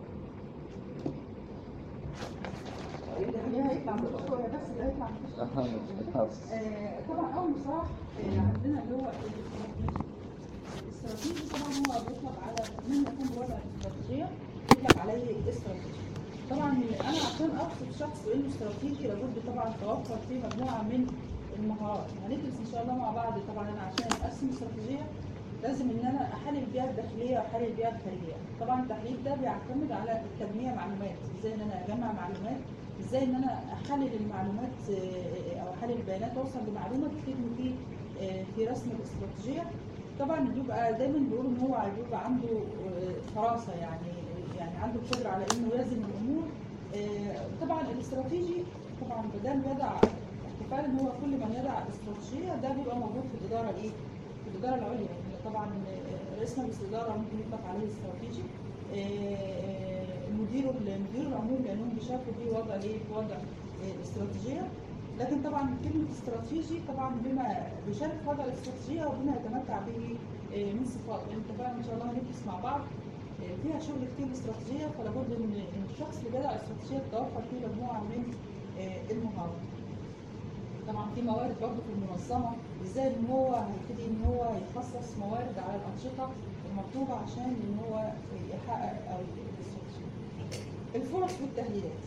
هي هيطلع من الاسبوع بس اللي هيطلع من الاسبوع. آه، طبعا اول مصطلح آه، عندنا اللي هو الاستراتيجي. طبعا هو بيطلق على من يكون بوضع الاستراتيجيه يطلق عليه استراتيجي. طبعا انا عشان اوصف شخص بانه استراتيجي لابد طبعا توفر فيه مجموعه من المهارات. هندرس ان شاء الله مع بعض. طبعا انا عشان اقسم استراتيجيه لازم ان انا احلل البيئه الداخليه واحلل البيئه الخارجيه. طبعا التحليل ده بيعتمد على تجميع معلومات، ازاي ان انا اجمع معلومات، ازاي ان انا احلل المعلومات آه، او احلل البيانات واوصل لمعلومه تفيدني في آه، في رسم الاستراتيجيه. طبعا بيبقى دايما بيقولوا ان هو بيبقى عنده آه، فراسه يعني يعني عنده القدره على انه يوازن الامور. آه، طبعا الاستراتيجي طبعا بدل يضع احتفال ان هو كل من يضع استراتيجيه ده بيبقى موجود في الاداره الايه؟ في الاداره العليا. طبعا آه، رئيس مجلس الاداره ممكن يطلق عليه استراتيجي. المدير المدير العموم لانهم بيشاركوا في وضع ايه؟ في وضع آه، استراتيجيه. لكن طبعا كلمه استراتيجي طبعا بما بيشارك في وضع الاستراتيجيه وبما يتمتع به آه، من صفات. يعني اتفقنا ان شاء الله هندرس مع بعض آه، فيها شغل كتير الاستراتيجيه، فلابد ان إن الشخص اللي بيضع الاستراتيجيه تتوفر فيه مجموعه من آه، المهارات. طبعا في موارد برضه في المنظمه، ازاي ان هو هيبتدي ان هو يخصص موارد على الانشطه المطلوبه عشان ان هو يحقق او الاستراتيجيه. الفرص والتهديدات.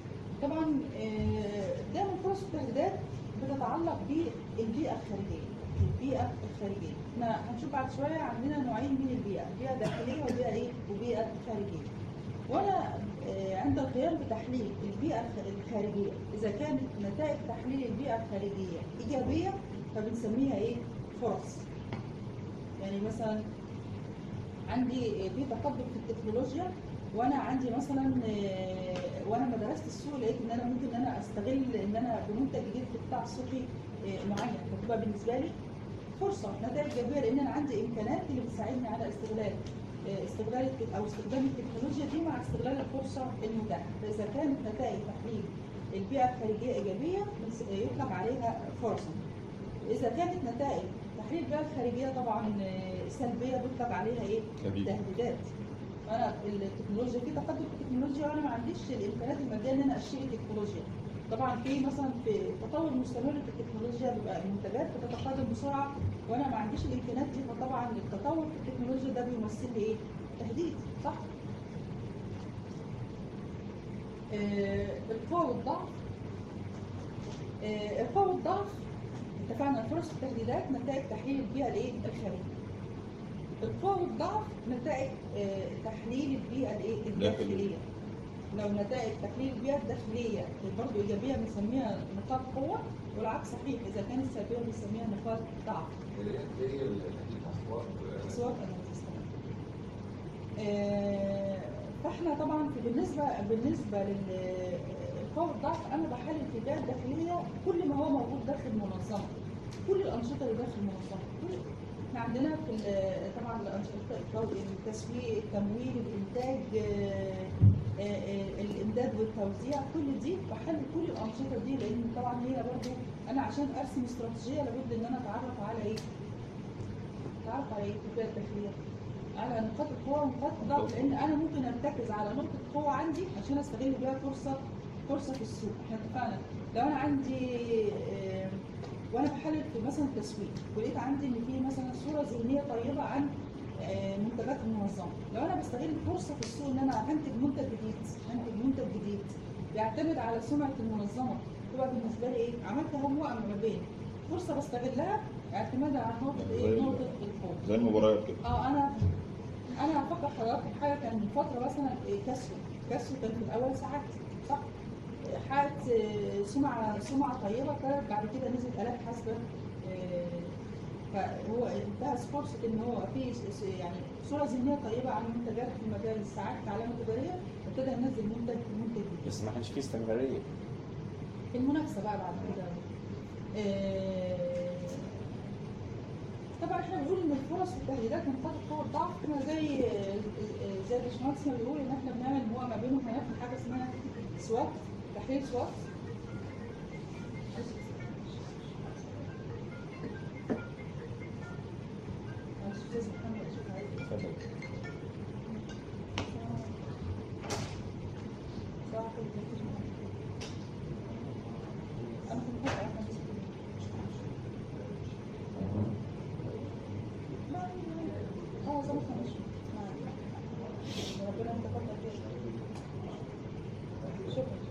طبعا آه، دايما الفرص والتهديدات بتتعلق بالبيئه الخارجيه. البيئه الخارجيه. احنا هنشوف بعد شويه عندنا نوعين من البيئه، بيئه داخليه وبيئه ايه؟ وبيئه خارجيه. وانا آه، عند القيام بتحليل البيئه الخ- الخارجيه، اذا كانت نتائج تحليل البيئه الخارجيه ايجابيه فبنسميها ايه؟ فرص. يعني مثلا عندي في تقدم في التكنولوجيا، وانا عندي مثلا آه، وانا ما درست السوق لقيت ان انا ممكن ان انا استغل ان انا بمنتج جديد في قطاع سوقي آه، معين، فتبقى بالنسبه لي فرصه نتائج ايجابيه، لان انا عندي امكانات اللي بتساعدني على استغلال آه، استغلال التك- او استخدام التكنولوجيا دي مع استغلال الفرصه المتاحه. فاذا كانت نتائج تحليل البيئه الخارجيه ايجابيه بنس- يطلق عليها فرصا. اذا كانت نتائج تحليل البيئه الخارجيه طبعا آه، سلبيه بيطلق عليها ايه؟ تهديد. تهديدات. انا التكنولوجيا في تقدم في التكنولوجيا وانا ما عنديش الامكانيات الماديه ان انا اشتري تكنولوجيا. طبعا في مثلا في تطور مستمر في التكنولوجيا بيبقى المنتجات بتتقدم بسرعه وانا ما عنديش الامكانيات دي، فطبعا التطور في التكنولوجيا ده بيمثل لي ايه؟ تهديد، صح؟ آه، القوة والضعف. آه، القوة والضعف اتفقنا الفرص والتهديدات نتائج تحليل البيئة الايه؟ الخارجية. القوة والضعف نتائج آه، تحليل البيئة الايه؟ الداخلية. لو نتائج تحليل البيئة الداخلية برضه إيجابية بنسميها نقاط قوة، والعكس صحيح، إذا كانت سلبية بنسميها نقاط ضعف. اللي هي اللي هي التحليل أصوات أصوات أناليسيس. آه، فاحنا طبعا في بالنسبة بالنسبة للقوة والضعف أنا بحلل في البيئة الداخلية كل ما هو موجود داخل المنظمة، كل الأنشطة اللي داخل المنظمة. كل- احنا عندنا في ال- طبعا الأنشطة التسويق، التمويل، الإنتاج، آه، آه، آه، الامداد والتوزيع، كل دي بحلل كل الانشطه دي، لان طبعا هي برضو انا عشان ارسم استراتيجيه لابد ان انا اتعرف على ايه؟ اتعرف على ايه في البيئه الداخليه؟ على نقاط القوه ونقاط الضعف، لان انا ممكن ارتكز على نقطه قوه عندي عشان استغل بيها فرصه فرصه في السوق. احنا اتفقنا لو انا عندي آه، وانا بحلل في مثلا التسويق ولقيت عندي ان في مثلا صوره ذهنيه طيبه عن آه، منتجات المنظمه، لو انا بستغل فرصه في السوق ان انا هنتج منتج جديد، هنتج منتج جديد بيعتمد على سمعه المنظمه، تبقى بالنسبه لي ايه؟ عملت اهو موائمه ما بين فرصه بستغلها اعتمادا على نقطه زي ايه؟ ال- نقطه القوه. زي المباريات كده. اه انا انا هفكر حضرتك في حاجه كان من فتره مثلا إيه، كسو كسو كان في الاول ساعات، صح؟ حالة آه، سمعة سمعة طيبة، كانت بعد كده نزلت آلات حاسبة، آه، فهو انتهز فرصة ان هو في س- س- يعني صورة ذهنية طيبة عن منتجات في مجال الساعات كعلامة تجارية، ابتدى ينزل منتج منتج جديد. بس ما كانش فيه استمراريه. المنافسة بقى بعد كده. آه، طبعا احنا بنقول ان الفرص والتهديدات من نقاط القوة والضعف، احنا زي آه، زي الباشمهندس ما بيقول ان احنا بنعمل موائمة بينهم، هناخد حاجة اسمها سوات، تحليل سوات. معلش استاذ محمد اشوف عايز إيه. اتفضل. صراحة كنت مفيش معايا. انا كنت بحب اعرف بس كده. لا، اه ظبطنا ماشي. ما- ربنا يتقبل خير. شكرا.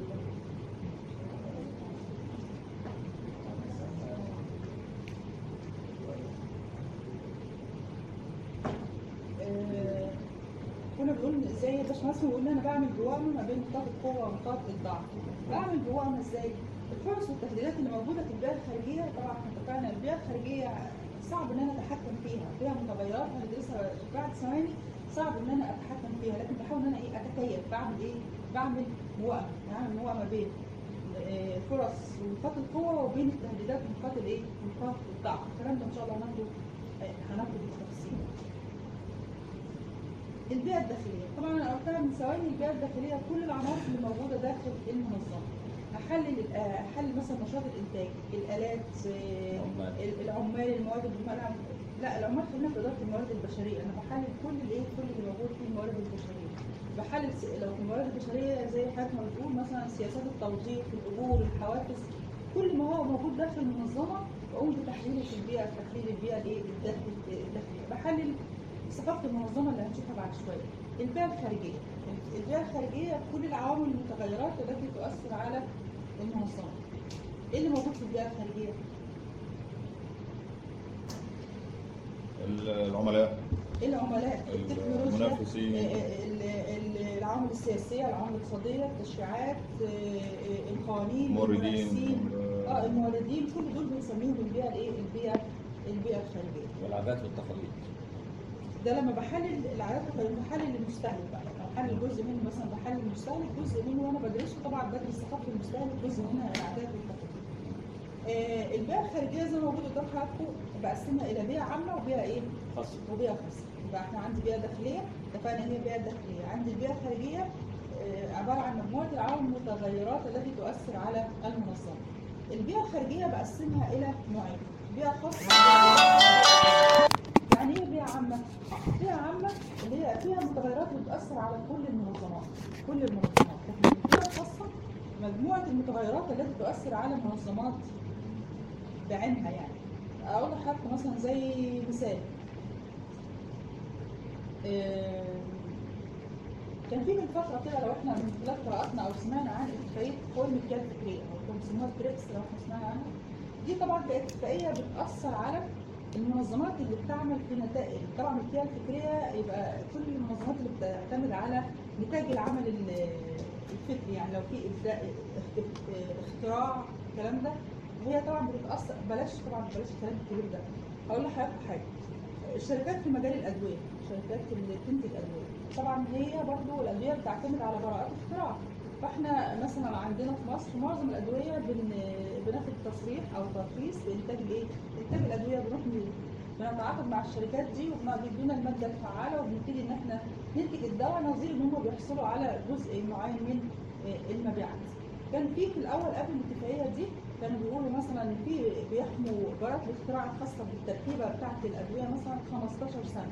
آه، كنا بنقول زي الباشمهندس بيقول لنا انا بعمل بوائمه ما بين نقاط القوه ونقاط الضعف. بعمل بوائمه ازاي؟ الفرص والتهديدات اللي موجوده في البيئه الخارجيه، طبعا احنا اتفقنا البيئه الخارجيه صعب ان انا اتحكم فيها، فيها متغيرات هندرسها بعد ثواني، صعب ان انا اتحكم فيها، لكن بحاول ان انا ايه؟ اتكيف. بعمل ايه؟ بعمل موائمه، بعمل موائمه بين آه، فرص ونقاط القوه وبين التهديدات ونقاط الايه؟ ونقاط الضعف. الكلام ده ان شاء الله هناخده آه، هناخده بالتفصيل. البيئة الداخلية، طبعا انا قلتها من ثواني، البيئة الداخلية كل العناصر اللي موجودة داخل المنظمة. احلل آه، احلل مثلا نشاط الانتاج، الالات، آه، عمال. ال- العمال، الموارد المالية. لا العمال خلينا في اداره الموارد البشريه، انا بحلل كل الايه؟ كل اللي موجود في الموارد البشريه. بحلل س- لو في الموارد البشريه زي حضرتك ما بتقول مثلا سياسات التوظيف، الاجور، الحوافز، كل ما هو موجود داخل المنظمه بقوم بتحليله في البيئه، تحليل البيئه الايه؟ الداخل- الداخليه. بحلل ثقافه المنظمه اللي هنشوفها بعد شويه. البيئه الخارجيه، البيئه الخارجيه كل العوامل المتغيرات التي تؤثر على المنظمه. ايه اللي موجود في البيئه الخارجيه؟ العملاء، العملاء، التكنولوجيا، المنافسين. ال- ال- العوامل السياسيه، العوامل الاقتصاديه، التشريعات، آه، القوانين، موردين، المنافسين، ال- اه الموردين، كل دول بنسميهم البيئه الايه؟ البيئه البيئه الخارجيه. والعادات والتقاليد. ده لما بحلل العادات والتقاليد بحلل المستهلك بقى، لو بحلل جزء منه مثلا بحلل المستهلك، جزء منه وانا بدرسه طبعا بدرس ثقافه المستهلك، جزء منها العادات والتقاليد. آه البيئه الخارجيه زي ما موجود قدام حضراتكم بقسمها الى بيئه عامه وبيئه ايه؟ خاصة. وبيئه خاصه. يبقى احنا عندي بيئه داخليه، اتفقنا هي البيئه الداخليه، عندي البيئه الخارجيه آه عباره عن مجموعه العوامل المتغيرات التي تؤثر على المنظمه. البيئه الخارجيه بقسمها الى نوعين، بيئه خاصه. يعني ايه بيئه عامه؟ بيئه عامه اللي هي فيها متغيرات بتاثر على كل المنظمات، كل المنظمات، لكن البيئه الخاصه مجموعه المتغيرات التي تؤثر على المنظمات بعينها. يعني اقول لحضرتك مثلا زي مثال، آه، كان في من فتره كده لو احنا من خلال قراءاتنا او سمعنا عن اتفاقيه قوى الملكيه الفكريه او كانوا بيسموها بريكس لو احنا سمعنا عنها، دي طبعا كانت اتفاقيه بتاثر على المنظمات اللي بتعمل في نتائج. طبعا الملكيه الفكريه يبقى كل المنظمات اللي بتعتمد على نتاج العمل ال- الفكري، يعني لو في ابداع اخت- اختراع الكلام ده، هي طبعا بتتاثر. بلاش طبعا بلاش الكلام الكبير ده. هقول لحضرتك حاجه، الشركات في مجال الادويه، الشركات اللي بتنتج ادويه، طبعا هي برضو الادويه بتعتمد على براءات اختراع. فاحنا مثلا عندنا في مصر معظم الادويه بن... بناخد تصريح او ترخيص بانتاج الايه؟ انتاج الادويه. بنروح ن- بنتعاقد مع الشركات دي وبيدونا الماده الفعاله وبنبتدي ان احنا ننتج الدواء، نظير ان هم بيحصلوا على جزء معين من المبيعات. كان في في الاول قبل الاتفاقيه دي كانوا بيقولوا مثلا ان في بيحموا براءة الاختراع الخاصة بالتركيبة بتاعة الأدوية مثلا خمستاشر سنة.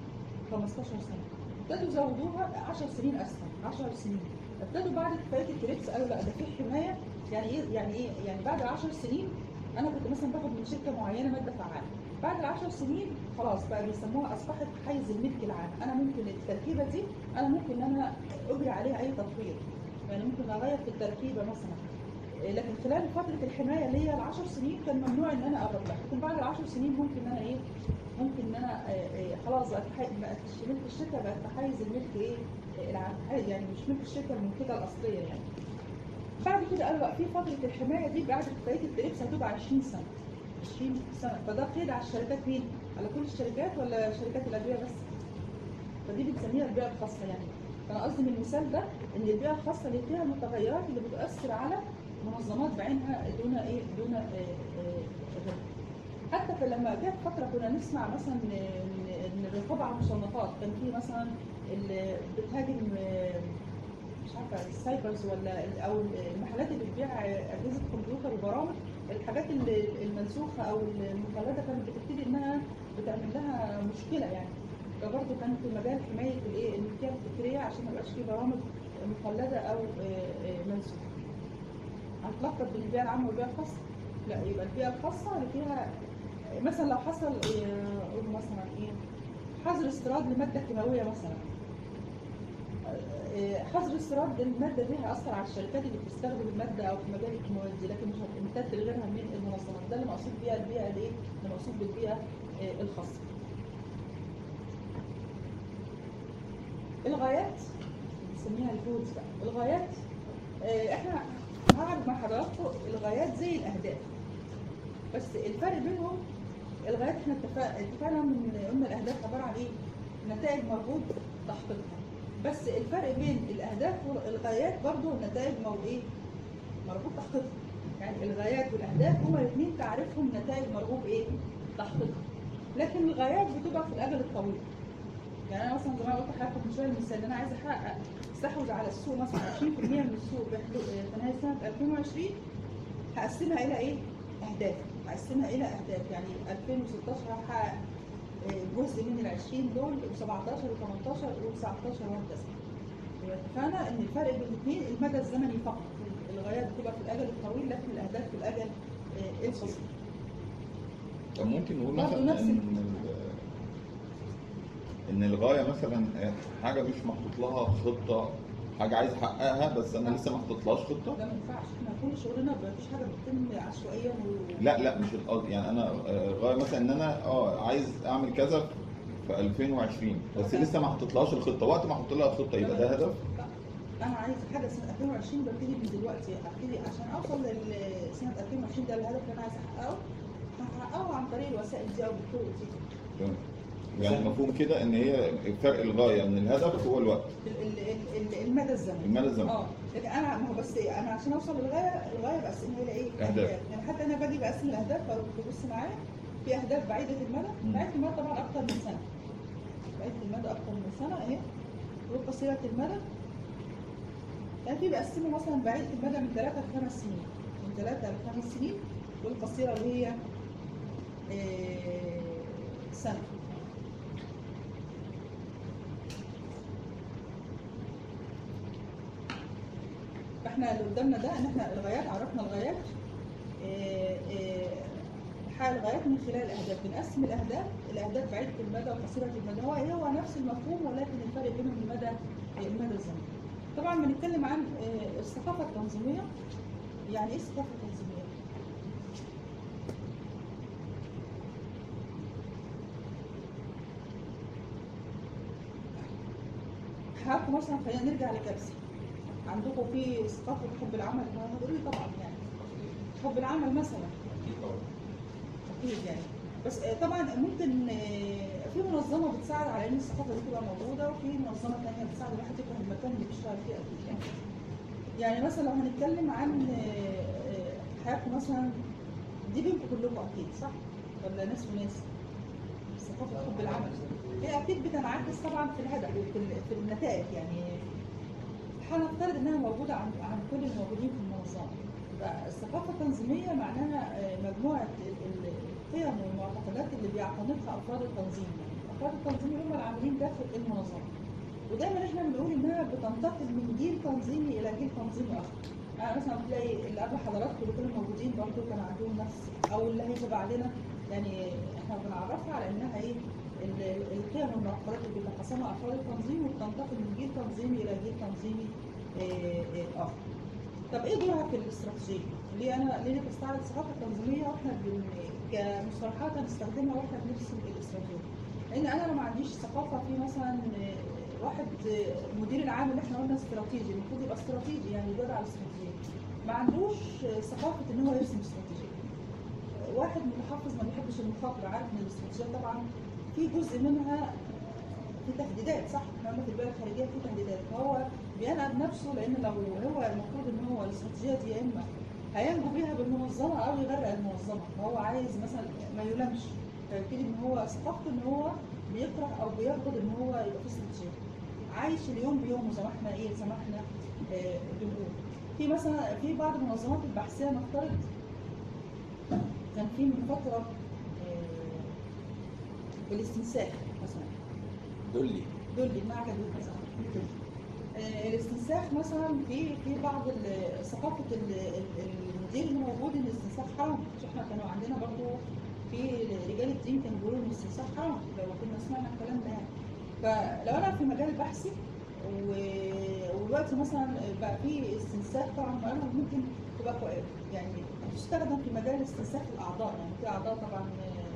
خمستاشر سنة. ابتدوا يزودوها عشر سنين أسهل، عشر سنين. ابتدوا بعد اتفاقية الكريبس قالوا لا ده في حماية. يعني ايه؟ يعني ايه؟ يعني بعد عشر سنين أنا كنت مثلا باخد من شركة معينة مادة فعالة. بعد العشر سنين خلاص بقى بيسموها أصبحت حيز الملك العام. أنا ممكن التركيبة دي أنا ممكن إن أنا أجري عليها أي تطوير. يعني ممكن أغير في التركيبة مثلا. لكن خلال فتره الحمايه اللي هي العشر سنين كان ممنوع ان انا اقرب لها، لكن بعد العشر سنين ممكن ان انا ايه؟ ممكن ان انا آه، آه، خلاص بقت حي- بقت ملك الشركه بقت تحيز الملك ايه؟ آه، العام، يعني مش ملك الشركه المنتجه الاصليه يعني. بعد كده قالوا بقى في فتره الحمايه دي بعد اتفاقيه التريبس هتبقى عشرين سنه. عشرين سنه، فده قيد على الشركات مين؟ على كل الشركات ولا شركات الادويه بس؟ فدي بنسميها البيئه الخاصه يعني. فانا قصدي من المثال ده ان البيئه الخاصه اللي فيها المتغيرات اللي بتؤثر على منظمات بعينها دون ايه؟ دون آه، آه، غيرها. حتى في لما جت فتره كنا نسمع مثلا ان إن- إن الرقابه على المصنفات كان في مثلا اللي بتهاجم آه، مش عارفه السايبرز ولا ال- او المحلات اللي بتبيع اجهزه كمبيوتر وبرامج، الحاجات اللي- المنسوخه او المقلده كانت بتبتدي انها بتعمل لها مشكله يعني. فبرضه كان في مجال حمايه الايه؟ الملكيه الفكريه عشان ما يبقاش في برامج مقلده او آه، آه، منسوخه. هتلخبط بين البيئه العامه والبيئه الخاصه؟ لا، يبقى البيئه الخاصه اللي فيها مثلا لو حصل آه، قول مثلا ايه؟ حظر استيراد لماده كيماويه مثلا. آه، حظر استيراد الماده دي هيأثر على الشركات اللي بتستخدم الماده او في مجال الكيماويات دي، لكن مش هتمتد لغيرها من المنظمات. ده اللي مقصود بيها البيئه الايه؟ اللي مقصود بالبيئه آه، الخاصه. الغايات بنسميها الجولز بقى. الغايات آه، احنا هعرض مع حضراتكم الغايات زي الاهداف، بس الفرق بينهم الغايات احنا اتفق- اتفقنا من قلنا الاهداف عباره عن ايه؟ نتائج مرغوب تحقيقها. بس الفرق بين الاهداف والغايات برضو نتائج مو ايه؟ مرغوب تحقيقها. يعني الغايات والاهداف هما الاثنين تعرفهم نتائج مرغوب ايه؟ تحقيقها. لكن الغايات بتبقى في الاجل الطويل. يعني انا مثلا زي ما قلت لحضرتك من شويه المثال، انا عايزه احقق استحوذ على السوق مثلا عشرين بالمية من السوق بحلو- في نهايه سنه ألفين وعشرين، هقسمها الى ايه؟ اهداف. هقسمها الى اهداف، يعني ألفين وستاشر هحقق آه، جزء من ال عشرين دول و17 و18 و19 وهكذا. يبقى اتفقنا ان الفرق بين الاثنين المدى الزمني فقط. الغايات بتبقى في الاجل الطويل لكن الاهداف في الاجل آه، القصير. طب ممكن نقول برضه مثلا نفس ان ان الغايه مثلا حاجه مش محطوط لها خطه حاجه عايز احققها بس انا لسه ما حطيتلهاش خطه. ده ما ينفعش، احنا كل شغلنا مفيش حاجه بتتم عشوائيا و... لا لا مش القصد، يعني انا آه، غايه مثلا ان انا اه عايز اعمل كذا في ألفين وعشرين بس لسه ما حطيتلهاش الخطه. وقت ما احط لها الخطه يبقى ده هدف. لا انا عايز حاجه سنه ألفين وعشرين ببتدي من دلوقتي، ابتدي عشان اوصل لسنه ألفين وعشرين، ده الهدف اللي انا عايز احققه، هحققه عن طريق الوسائل دي او بالطرق دي. تمام. يعني المفهوم كده ان هي فرق الغايه من الهدف هو الوقت. ال- ال- ال- المدى الزمني. المدى الزمني. اه لكن انا ما هو بس إيه، انا عشان اوصل للغايه، الغايه بقسمها الى ايه؟ أهداف. يعني حتى انا باجي بقسم الاهداف، ببص معايا في اهداف بعيده المدى، مم. بعيده المدى طبعا اكتر من سنه. بعيده المدى اكتر من سنه اهي، وقصيره المدى يعني في بقسمه مثلا بعيده المدى من ثلاثه لخمس سنين، من ثلاثه لخمس سنين، والقصيره اللي هي إيه سنه. فاحنا اللي قدامنا ده ان احنا الغايات، عرفنا الغايات، إيه إيه نحقق الغايات من خلال الاهداف. بنقسم الاهداف، الاهداف بعيده المدى وقصيره المدى، هو هو نفس المفهوم ولكن الفرق بينهم المدى المدى الزمني. طبعا بنتكلم عن إيه الثقافه التنظيميه. يعني ايه الثقافه التنظيميه؟ هاخد مثلا، خلينا نرجع لكبسه. عندكم في ثقافه حب العمل، هتقولوا لي طبعا يعني حب العمل مثلا اكيد يعني، بس طبعا ممكن في منظمه بتساعد على ان الثقافه دي تبقى موجوده، وفي منظمه ثانيه بتساعد الواحد يكره المكان اللي بيشتغل فيه اكيد يعني. يعني مثلا لو هنتكلم عن حياتكم مثلا، دي بينكم كلكم اكيد صح؟ ولا ناس وناس؟ ثقافه حب العمل هي اكيد بتنعكس طبعا في الهدف وفي في النتائج يعني. هنفترض انها موجوده عند عند كل الموجودين في المنظمه. الثقافه التنظيميه معناها مجموعه القيم والمعتقدات اللي بيعتنقها افراد التنظيم. يعني افراد التنظيم هم العاملين داخل المنظمه. ودايما احنا بنقول انها بتنتقل من جيل تنظيمي الى جيل تنظيمي اخر. يعني مثلا بتلاقي اللي قبل حضراتكم اللي كانوا موجودين برضه كان عندهم نفس، او اللي هيجي بعدنا يعني احنا بنعرفها على انها ايه؟ القيم والمعتقدات اللي بيتقاسمها افراد التنظيم وبتنتقل من جيل تنظيمي الى جيل تنظيمي اخر. طب ايه دورها في الاستراتيجيه؟ ليه انا ليه بستعرض الثقافه التنظيميه واحنا كمصطلحات هنستخدمها واحنا بنرسم الاستراتيجيه؟ لان انا لو ما عنديش ثقافه في مثلا واحد مدير العام اللي احنا قلنا استراتيجي، المفروض يبقى استراتيجي يعني يدور على الاستراتيجيه، ما عندوش ثقافه ان هو يرسم استراتيجيه. واحد متحفظ ما بيحبش المخاطره، عارف ان الاستراتيجيه طبعا في جزء منها في تهديدات صح؟ احنا قلنا في البيئه الخارجيه في تهديدات، فهو بينقذ نفسه لان لو هو المفروض ان هو الاستراتيجيه دي يا اما هينجو بيها بالمنظمه او يغرق المنظمه، فهو عايز مثلا ما يلامش، فيبتدي ان هو ثقافته ان هو بيكره او بيرفض ان هو يبقى في استراتيجيه. عايش اليوم بيومه زي ما احنا ايه زي ما احنا آه بنقول. في مثلا في بعض المنظمات البحثيه نفترض كان في من فتره آه الاستنساخ مثلا. دولي دولي معجب مثلا. آه الاستنساخ مثلا في في بعض ثقافه المدير اللي موجود ان الاستنساخ حرام، مش احنا كانوا عندنا برضه في رجال الدين كانوا بيقولوا ان الاستنساخ حرام لو كنا سمعنا الكلام ده يعني. فلو انا في مجال بحثي ودلوقتي مثلا بقى في استنساخ، طبعا ممكن تبقى يعني تستخدم في مجال استنساخ الاعضاء، يعني في اعضاء طبعا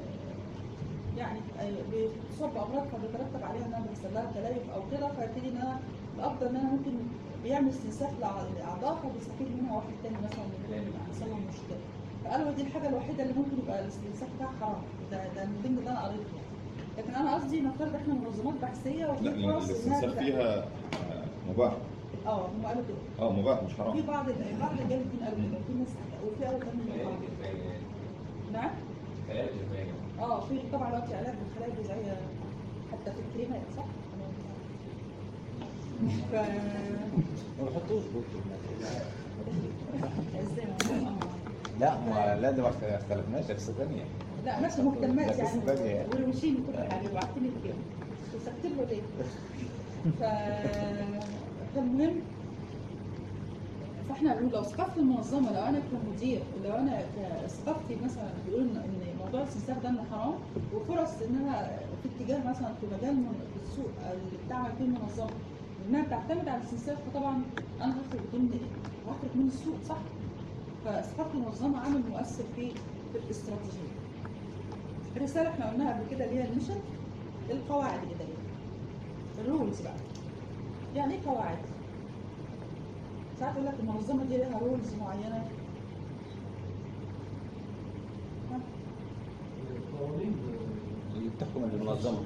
يعني بتصاب بامراض فبيترتب عليها انها بيحصل لها تليف او كده، فيبتدي ان انا الافضل ان انا ممكن بيعمل استنساخ لاعضاء فبيستفيد منها واحد تاني مثلا يحصل له مشكله. فقالوا دي الحاجه الوحيده اللي ممكن يبقى الاستنساخ بتاعها حرام، ده ده من ضمن اللي انا قريته يعني. لكن انا قصدي نفترض احنا منظمات بحثيه وفي لا فرص الاستنساخ فيها مباح. اه هم قالوا كده. اه مباح مش حرام. في بعض بعض رجال الدين قالوا كده، في ناس وفي قالوا كمان نعم؟ اه في طبعا دلوقتي علاج بالخلايا الجذعيه حتى في الكريمات صح؟ ف ما بحطوش ازاي؟ لا ما لا ده ما اختلفناش، ده قصه ثانيه. لا ماشي مهتمات ده قصة تانية يعني يعني. وروشين وكل حاجه وبعتين لي كده وسكتب له ليه؟ ف فالمهم فاحنا بنقول لو ثقافه المنظمه، لو انا كمدير، لو انا ثقافتي مثلا بيقول ان موضوع الاستنساخ ده انه حرام وفرص انها في اتجاه مثلا في مجال في السوق اللي بتعمل فيه المنظمه انها بتعتمد على الاستنساخ، فطبعا انا هخرج ضمن هخرج من السوق صح؟ فاصبحت المنظمه عامل مؤثر في في الاستراتيجيه. الرساله احنا قلناها قبل كده اللي هي المشن، القواعد الاداريه، الرولز بقى. يعني ايه قواعد؟ ساعات يقول لك المنظمه دي لها رولز معينه. ها؟ قوانين اللي بتحكم المنظمه.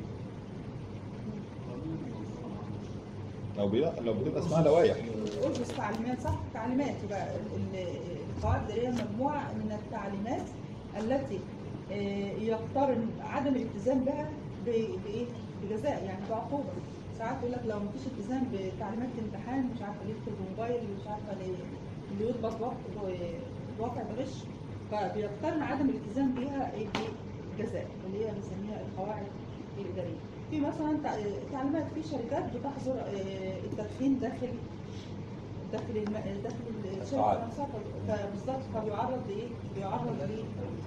لو بي... لو بتبقى اسمها لوائح. رولز تعليمات صح؟ تعليمات. يبقى ال- ال- القواعد الاداريه مجموعه من التعليمات التي آه، يقترن عدم الالتزام بها ب- بايه؟ بجزاء، يعني بعقوبه. ساعات يقول لك لو مفيش التزام بتعليمات الامتحان مش عارفه ليه يدخل بموبايل، مش عارفه ليه اللي يضبط وقت واقع بغش، فبيقترن عدم الالتزام بيها إيه؟ بجزاء، اللي هي بنسميها القواعد الاداريه. في مثلا تع- تعليمات في شركات بتحظر آه، التدخين داخل داخل الم... داخل الشركه القاعدة. نفسها، فبالظبط فبيعرض لايه؟ بيعرض لايه؟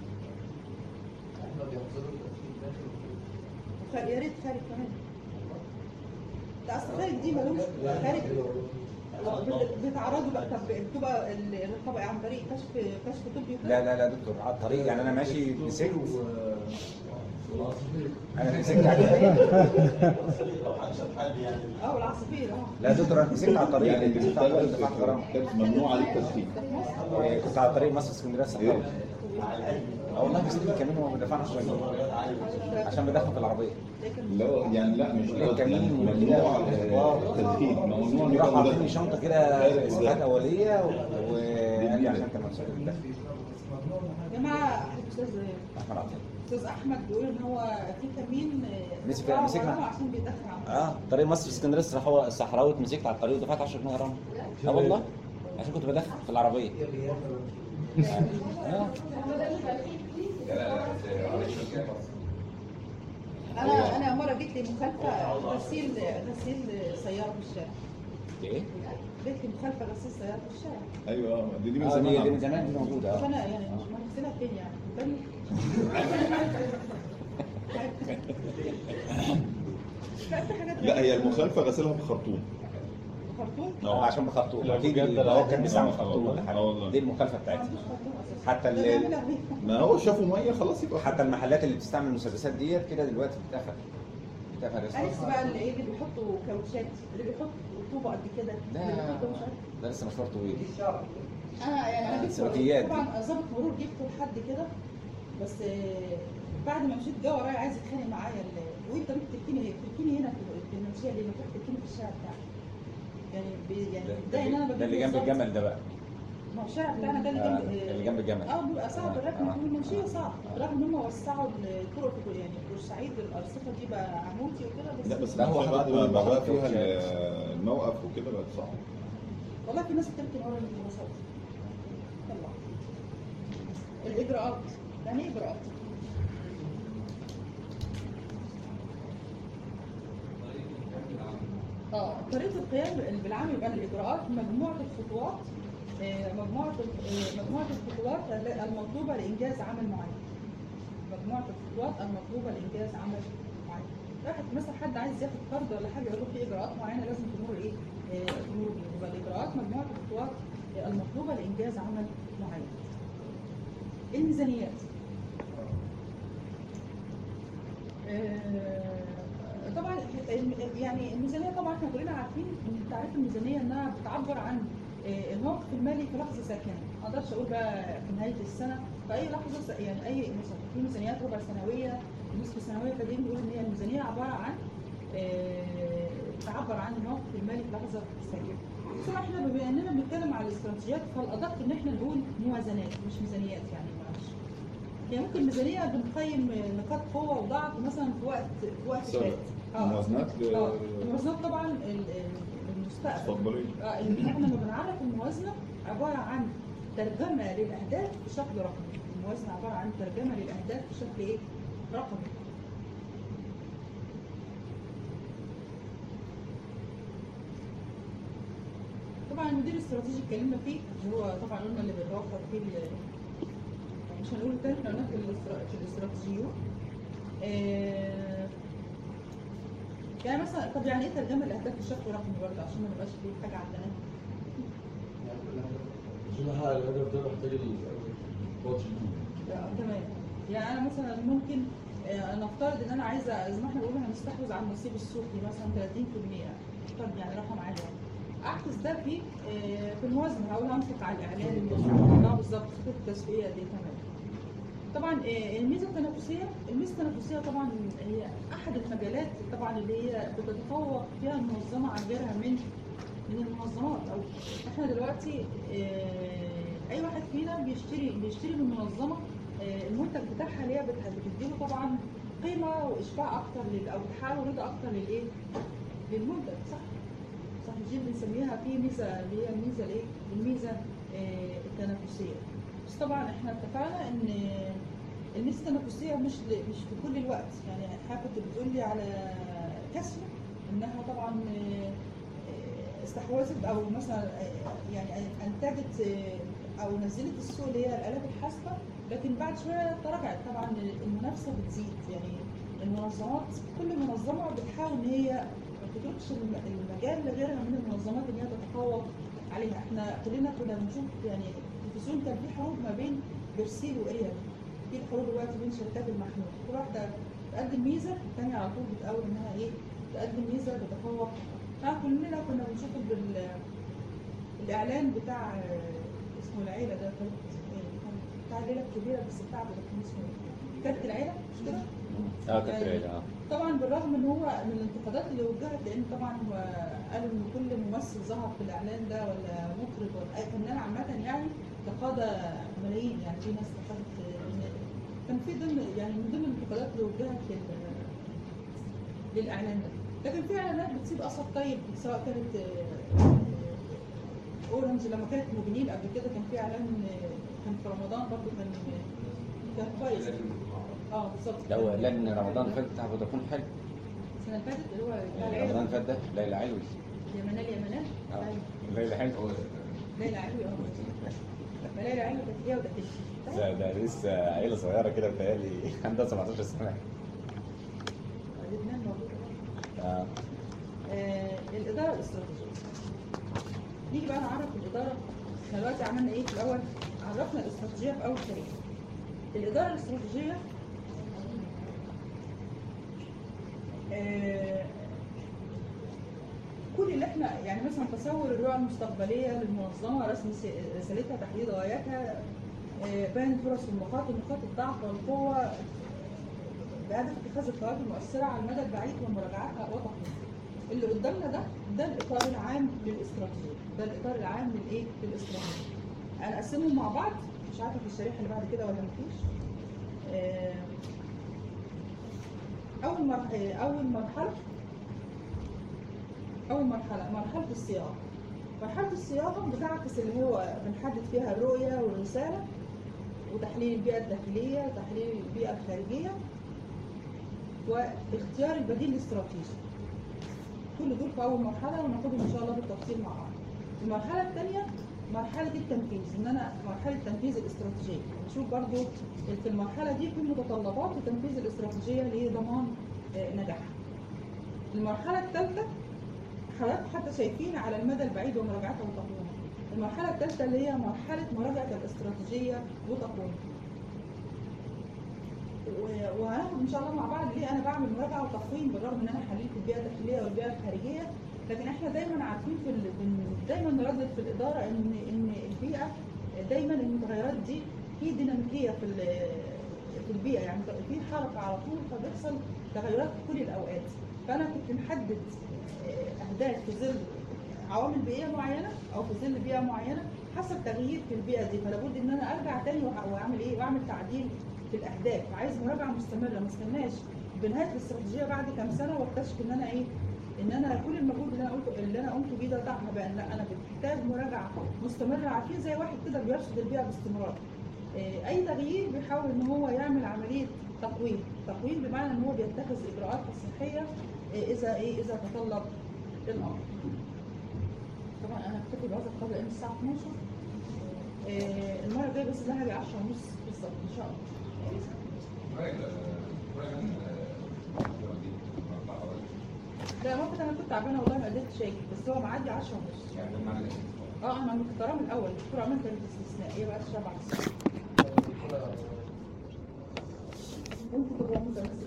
احنا بيحصلوا التدخين داخل وخ- يا ريت خارج كمان. ده اصل خارج دي ملوش خارج بت- بيتعرضوا بقى. طب بتبقى الرقابه إيه؟ عن طريق كشف كشف طبي وكده؟ لا لا لا دكتور، على الطريق يعني انا ماشي مسكت، والعصافير. انا مسكت على لو حدث حد يعني اه والعصافير اه. لا دطر انا مسكت على الطريق، يعني اللي مسكت على الطريق بيشتغل دفعت غرامه. كانت ممنوع عليه التدخين. إيه، كنت على طريق مصر اسكندريه الصحراوي. اه والله مسكت كمان وما بدفعش شويه عشان بدخن في العربيه. لكن لا يعني لا مش الكمين يعني ممنوع آه، التدخين، ممنوع إن راح يبقى عاطيني مدخن. شنطه كده اسعافات اوليه وقال لي عشان انت مسؤول الدخل. يا جماعه استاذ احمد عطيه. استاذ احمد بيقول ان هو في كمين آه، مسك- دفعوا مسكنا. غرامة عشان بيدخن على اه طريق مصر اسكندريه الصحراوي الصحراوي اتمسكت على الطريق ودفعت عشرة جنيه غرامه. اه والله عشان كنت بدخن في العربيه. آه. انا انا مره جيت لي مخالفه غسيل غسيل سياره في الشارع. ايه؟ جيت لي مخالفه غسيل سياره في الشارع. ايوه آه، دي دي من اه دي دي من زمان. زمان دي موجوده. اه فانا يعني مش مغسلها فين يعني؟ بالي. لا في حاجات لا هي المخالفه غسلها بخرطوم. خرطوم. اه عشان بخرطوم لا، اكيد بجد هو كان لا. بيستعمل آه، خرطوم ولا آه، حاجه. والله. دي المخالفه ما بتاعتها. عندوش خرطوم اساسا. حتى ده ال- بيعملها بيه. ما هو شافوا ميه خلاص يبقى حتى المحلات اللي بتستعمل المسدسات ديت كده دلوقتي بتتقفل. بتتقفل انا رسمي. لسه بقى اللي ايه اللي بيحطوا كاوتشات، اللي بيحطوا طوبه قد كده، لا. اللي بيحطوا مش عارف. ده لسه مشوار طويل. انا يعني انا جبت سلوكيات دي. طبعا ظابط مرور جبته لحد كده، بس آه، بعد ما مشيت جه ورايا عايز يتخانق معايا ال- وانت ليه بتركني هنا؟ بتركني هنا في في المنشيه ليه؟ ما كنت بتركني في الشارع بتاعك. يعني بي يعني ده- ده ان انا ده بجيب اللي جنب بالظبط. الجمل ده بقى. ما هو الشارع بتاعنا ده اللي آه، جنب اللي جنب الجمل. اه بيبقى صعب الركن آه. في المنشيه صعب، رغم ان هم وسعوا الطرق في يعني في بورسعيد الارصفه دي بقى عمودي وكده، بس لا بس لا، هو بعد حاطط ما بقى بقى فيها كاوتشات. الموقف وكده بقت صعبه. والله في ناس بتركن ورا المواصلات. يلا. الاجراءات، يعني ايه اجراءات؟ اه طريقه القيام بالعمل يبقى الاجراءات مجموعه الخطوات آه، مجموعه ال- آه، مجموعه الخطوات المطلوبه لانجاز عمل معين. مجموعه الخطوات المطلوبه لانجاز عمل معين. واحد مثلا حد عايز ياخد قرض ولا حاجه يقول له في اجراءات معينه لازم تمر ايه؟ آه، تمر بيها. يبقى الاجراءات مجموعه الخطوات آه، المطلوبه لانجاز عمل معين. الميزانيات. آه، طبعا يعني الميزانيه طبعا احنا كلنا عارفين ان تعريف الميزانيه انها بتعبر عن آه، الموقف المالي في لحظه ساكنه. ما اقدرش اقول بقى في نهايه السنه في اي لحظه س- يعني اي مثلا في ميزانيات ربع سنويه نصف سنويه، فدي بنقول ان هي الميزانيه عباره عن آه، تعبر عن الموقف المالي في لحظه ساكنه. ثم احنا بما اننا بنتكلم على الاستراتيجيات فالادق ان احنا نقول موازنات مش ميزانيات يعني معلش. يعني ممكن ميزانيه بنقيم نقاط قوه وضعف مثلا في وقت في وقت سابق. فات. آه. موازنات ل- اه الموازنات طبعا ال- ال- المستقبل. مستقبليه. اه ان احنا لما بنعرف الموازنه عباره عن ترجمه للاهداف بشكل رقمي. الموازنه عباره عن ترجمه للاهداف بشكل ايه؟ رقمي. طبعا المدير الاستراتيجي اتكلمنا فيه اللي هو طبعا قلنا اللي بيتوفر فيه ال- مش هنقول تاني احنا قلنا في الاسترا- في الاستراتيجيون. آه، يعني مثلا طب يعني ايه ترجمه الاهداف بشكل رقمي برضه عشان ما نبقاش في حاجه عندنا؟ عشان احقق الهدف ده محتاج البادجت دي. آه، تمام. يعني انا مثلا ممكن آه، نفترض ان انا عايزه زي ما احنا بنقول هنستحوذ على النصيب السوقي مثلا ثلاثين في المية، طب يعني رقم عالي يعني. اعكس ده في آه، في الموازنه، هقول هنفق على الاعلان المظبوط اه بالظبط خطه التسويقيه دي. تمام. طبعا آه، الميزه التنافسيه، الميزه التنافسيه طبعا هي احد المجالات طبعا اللي هي بتتفوق فيها المنظمه عن غيرها من من المنظمات. او احنا دلوقتي آه، اي واحد فينا بيشتري بيشتري من منظمه آه، المنتج بتاعها اللي هي بت- بتديله طبعا قيمه واشباع اكتر لل او تحاول رضا اكتر للايه؟ للمنتج. صح؟ صح. دي بنسميها في ميزه اللي هي الميزه الايه؟ الميزه آه، التنافسيه. بس طبعا احنا اتفقنا ان الميزه التنافسيه مش ل- مش في كل الوقت. يعني حضرتك كنت بتقول لي على كسر انها طبعا آه، آه، استحوذت او مثلا آه، يعني انتجت آه، او نزلت السوق اللي هي الالات الحاسبه، لكن بعد شويه تراجعت. طبعا المنافسه بتزيد، يعني المنظمات كل منظمه بتحاول ان هي ما تتركش الم- المجال لغيرها من المنظمات ان هي تتفوق عليها. احنا كلنا كنا بنشوف يعني التلفزيون كان في حروب ما بين برسيل واريال، في الحروب دلوقتي بين شركات المحمول، كل واحده تقدم ميزه الثانيه على طول بتقول انها ايه؟ تقدم ميزه تتفوق. فكلنا كنا بنشوف بال الاعلان بتاع آه، اسمه العيله ده، كان كان بتاع الليله الكبيره بس بتاع ده كان اسمه إيه؟ كارت العيله مش كده؟ اه كانت العيله اه. طبعا بالرغم ان هو من الانتقادات اللي وجهت، لان طبعا هو قالوا ان كل ممثل ظهر في الاعلان ده ولا مطرب ولا اي فنان عامه يعني تقاضى ملايين. يعني في ناس تقاضت إن- كان في ضمن يعني من ضمن الانتقادات اللي وجهت لل- للاعلان ده. لكن في اعلانات بتسيب اثر طيب، سواء كانت آه، اورنج لما كانت موبينيل قبل كده كان في اعلان آه، كان في رمضان برضه كان كان كويس. اه بالظبط. لو اعلان رمضان اللي فات بتاع فودافون حلو. السنه اللي فاتت اللي هو بتاع رمضان العيله اللي فات ده ليلى علوي. يا منال يا منال. اه أيوة. ليلى حلو. ليلى علوي اه. ما ليلى علوي كانت هي ودحيح. ده ده لسه عيله صغيره كده بتهيألي عندها سبعتاشر سنه. لبنان موجوده. اه آه، الاداره الاستراتيجيه. نيجي بقى نعرف الاداره. احنا دلوقتي عملنا ايه في الاول؟ عرفنا الاستراتيجيه في اول شريط. الاداره الاستراتيجيه آه، كل اللي احنا يعني مثلا تصور الرؤى المستقبليه للمنظمه، رسم س- رسالتها، تحديد غاياتها، آه، بيان الفرص والمخاطر، نقاط الضعف والقوه، بهدف اتخاذ القرارات المؤثره على المدى البعيد ومراجعتها وتقييمها. اللي قدامنا ده ده الاطار العام للاستراتيجيه، ده الاطار العام للايه؟ للاستراتيجيه. انا اقسمهم مع بعض، مش عارفه في الشريحه اللي بعد كده ولا مفيش. آه، اول مرحله اول مرحله اول مرحله مرحله الصياغه. مرحله الصياغه بتعكس اللي هو بنحدد فيها الرؤيه والرساله وتحليل البيئه الداخليه وتحليل البيئه الخارجيه واختيار البديل الاستراتيجي. كل دول في اول مرحله وناخدهم ان شاء الله بالتفصيل مع بعض. المرحله الثانيه مرحله التنفيذ، ان انا مرحله تنفيذ الاستراتيجيه. نشوف برضو في المرحله دي في متطلبات لتنفيذ الاستراتيجيه لضمان آه، نجاحها. المرحله الثالثه حضرتك حتى شايفين على المدى البعيد ومراجعتها وتقويمها. المرحله الثالثه اللي هي مرحله مراجعه الاستراتيجيه وتقويمها. و- وهناخد ان شاء الله مع بعض ليه انا بعمل مراجعه وتقويم بالرغم ان انا حللت البيئه الداخليه والبيئه الخارجيه. لكن احنا دايما عارفين في ال... بن- دايما نردد في الاداره ان ان البيئه دايما المتغيرات دي في ديناميكيه في ال- في البيئه، يعني في حركه على طول فبيحصل تغيرات في كل الاوقات. فانا كنت محدد آه، اهداف في ظل عوامل بيئيه معينه او في ظل بيئه معينه حسب تغيير في البيئه دي، فلا بد ان انا ارجع تاني وأ- واعمل ايه؟ واعمل تعديل في الاهداف. عايز مراجعه مستمره، ما استناش بنهايه الاستراتيجيه بعد كام سنه واكتشف ان انا ايه؟ ان انا كل المجهود اللي انا قلته اللي انا قمت بيه ده تعبان. لا، انا محتاج مراجعه مستمره. عارفين زي واحد كده بيرصد البيئه باستمرار. إيه، اي تغيير بيحاول ان هو يعمل عمليه تقويم، تقويم بمعنى ان هو بيتخذ اجراءات تصحيحيه إيه، اذا ايه اذا تطلب الامر. طبعا انا هكتفي بهذا القدر لان الساعه اتناشر. إيه، المره الجايه بس ده هاجي عشرة ونص بالظبط ان شاء الله. لا ممكن انا كنت تعبانه والله ما قدرتش اجي، بس هو معدي عشرة ونص. يعني ده معنى اه انا مختاره من الاول، الدكتور عمل كانت استثناء، هي بقت سبعة. ممكن تبقى مدرسة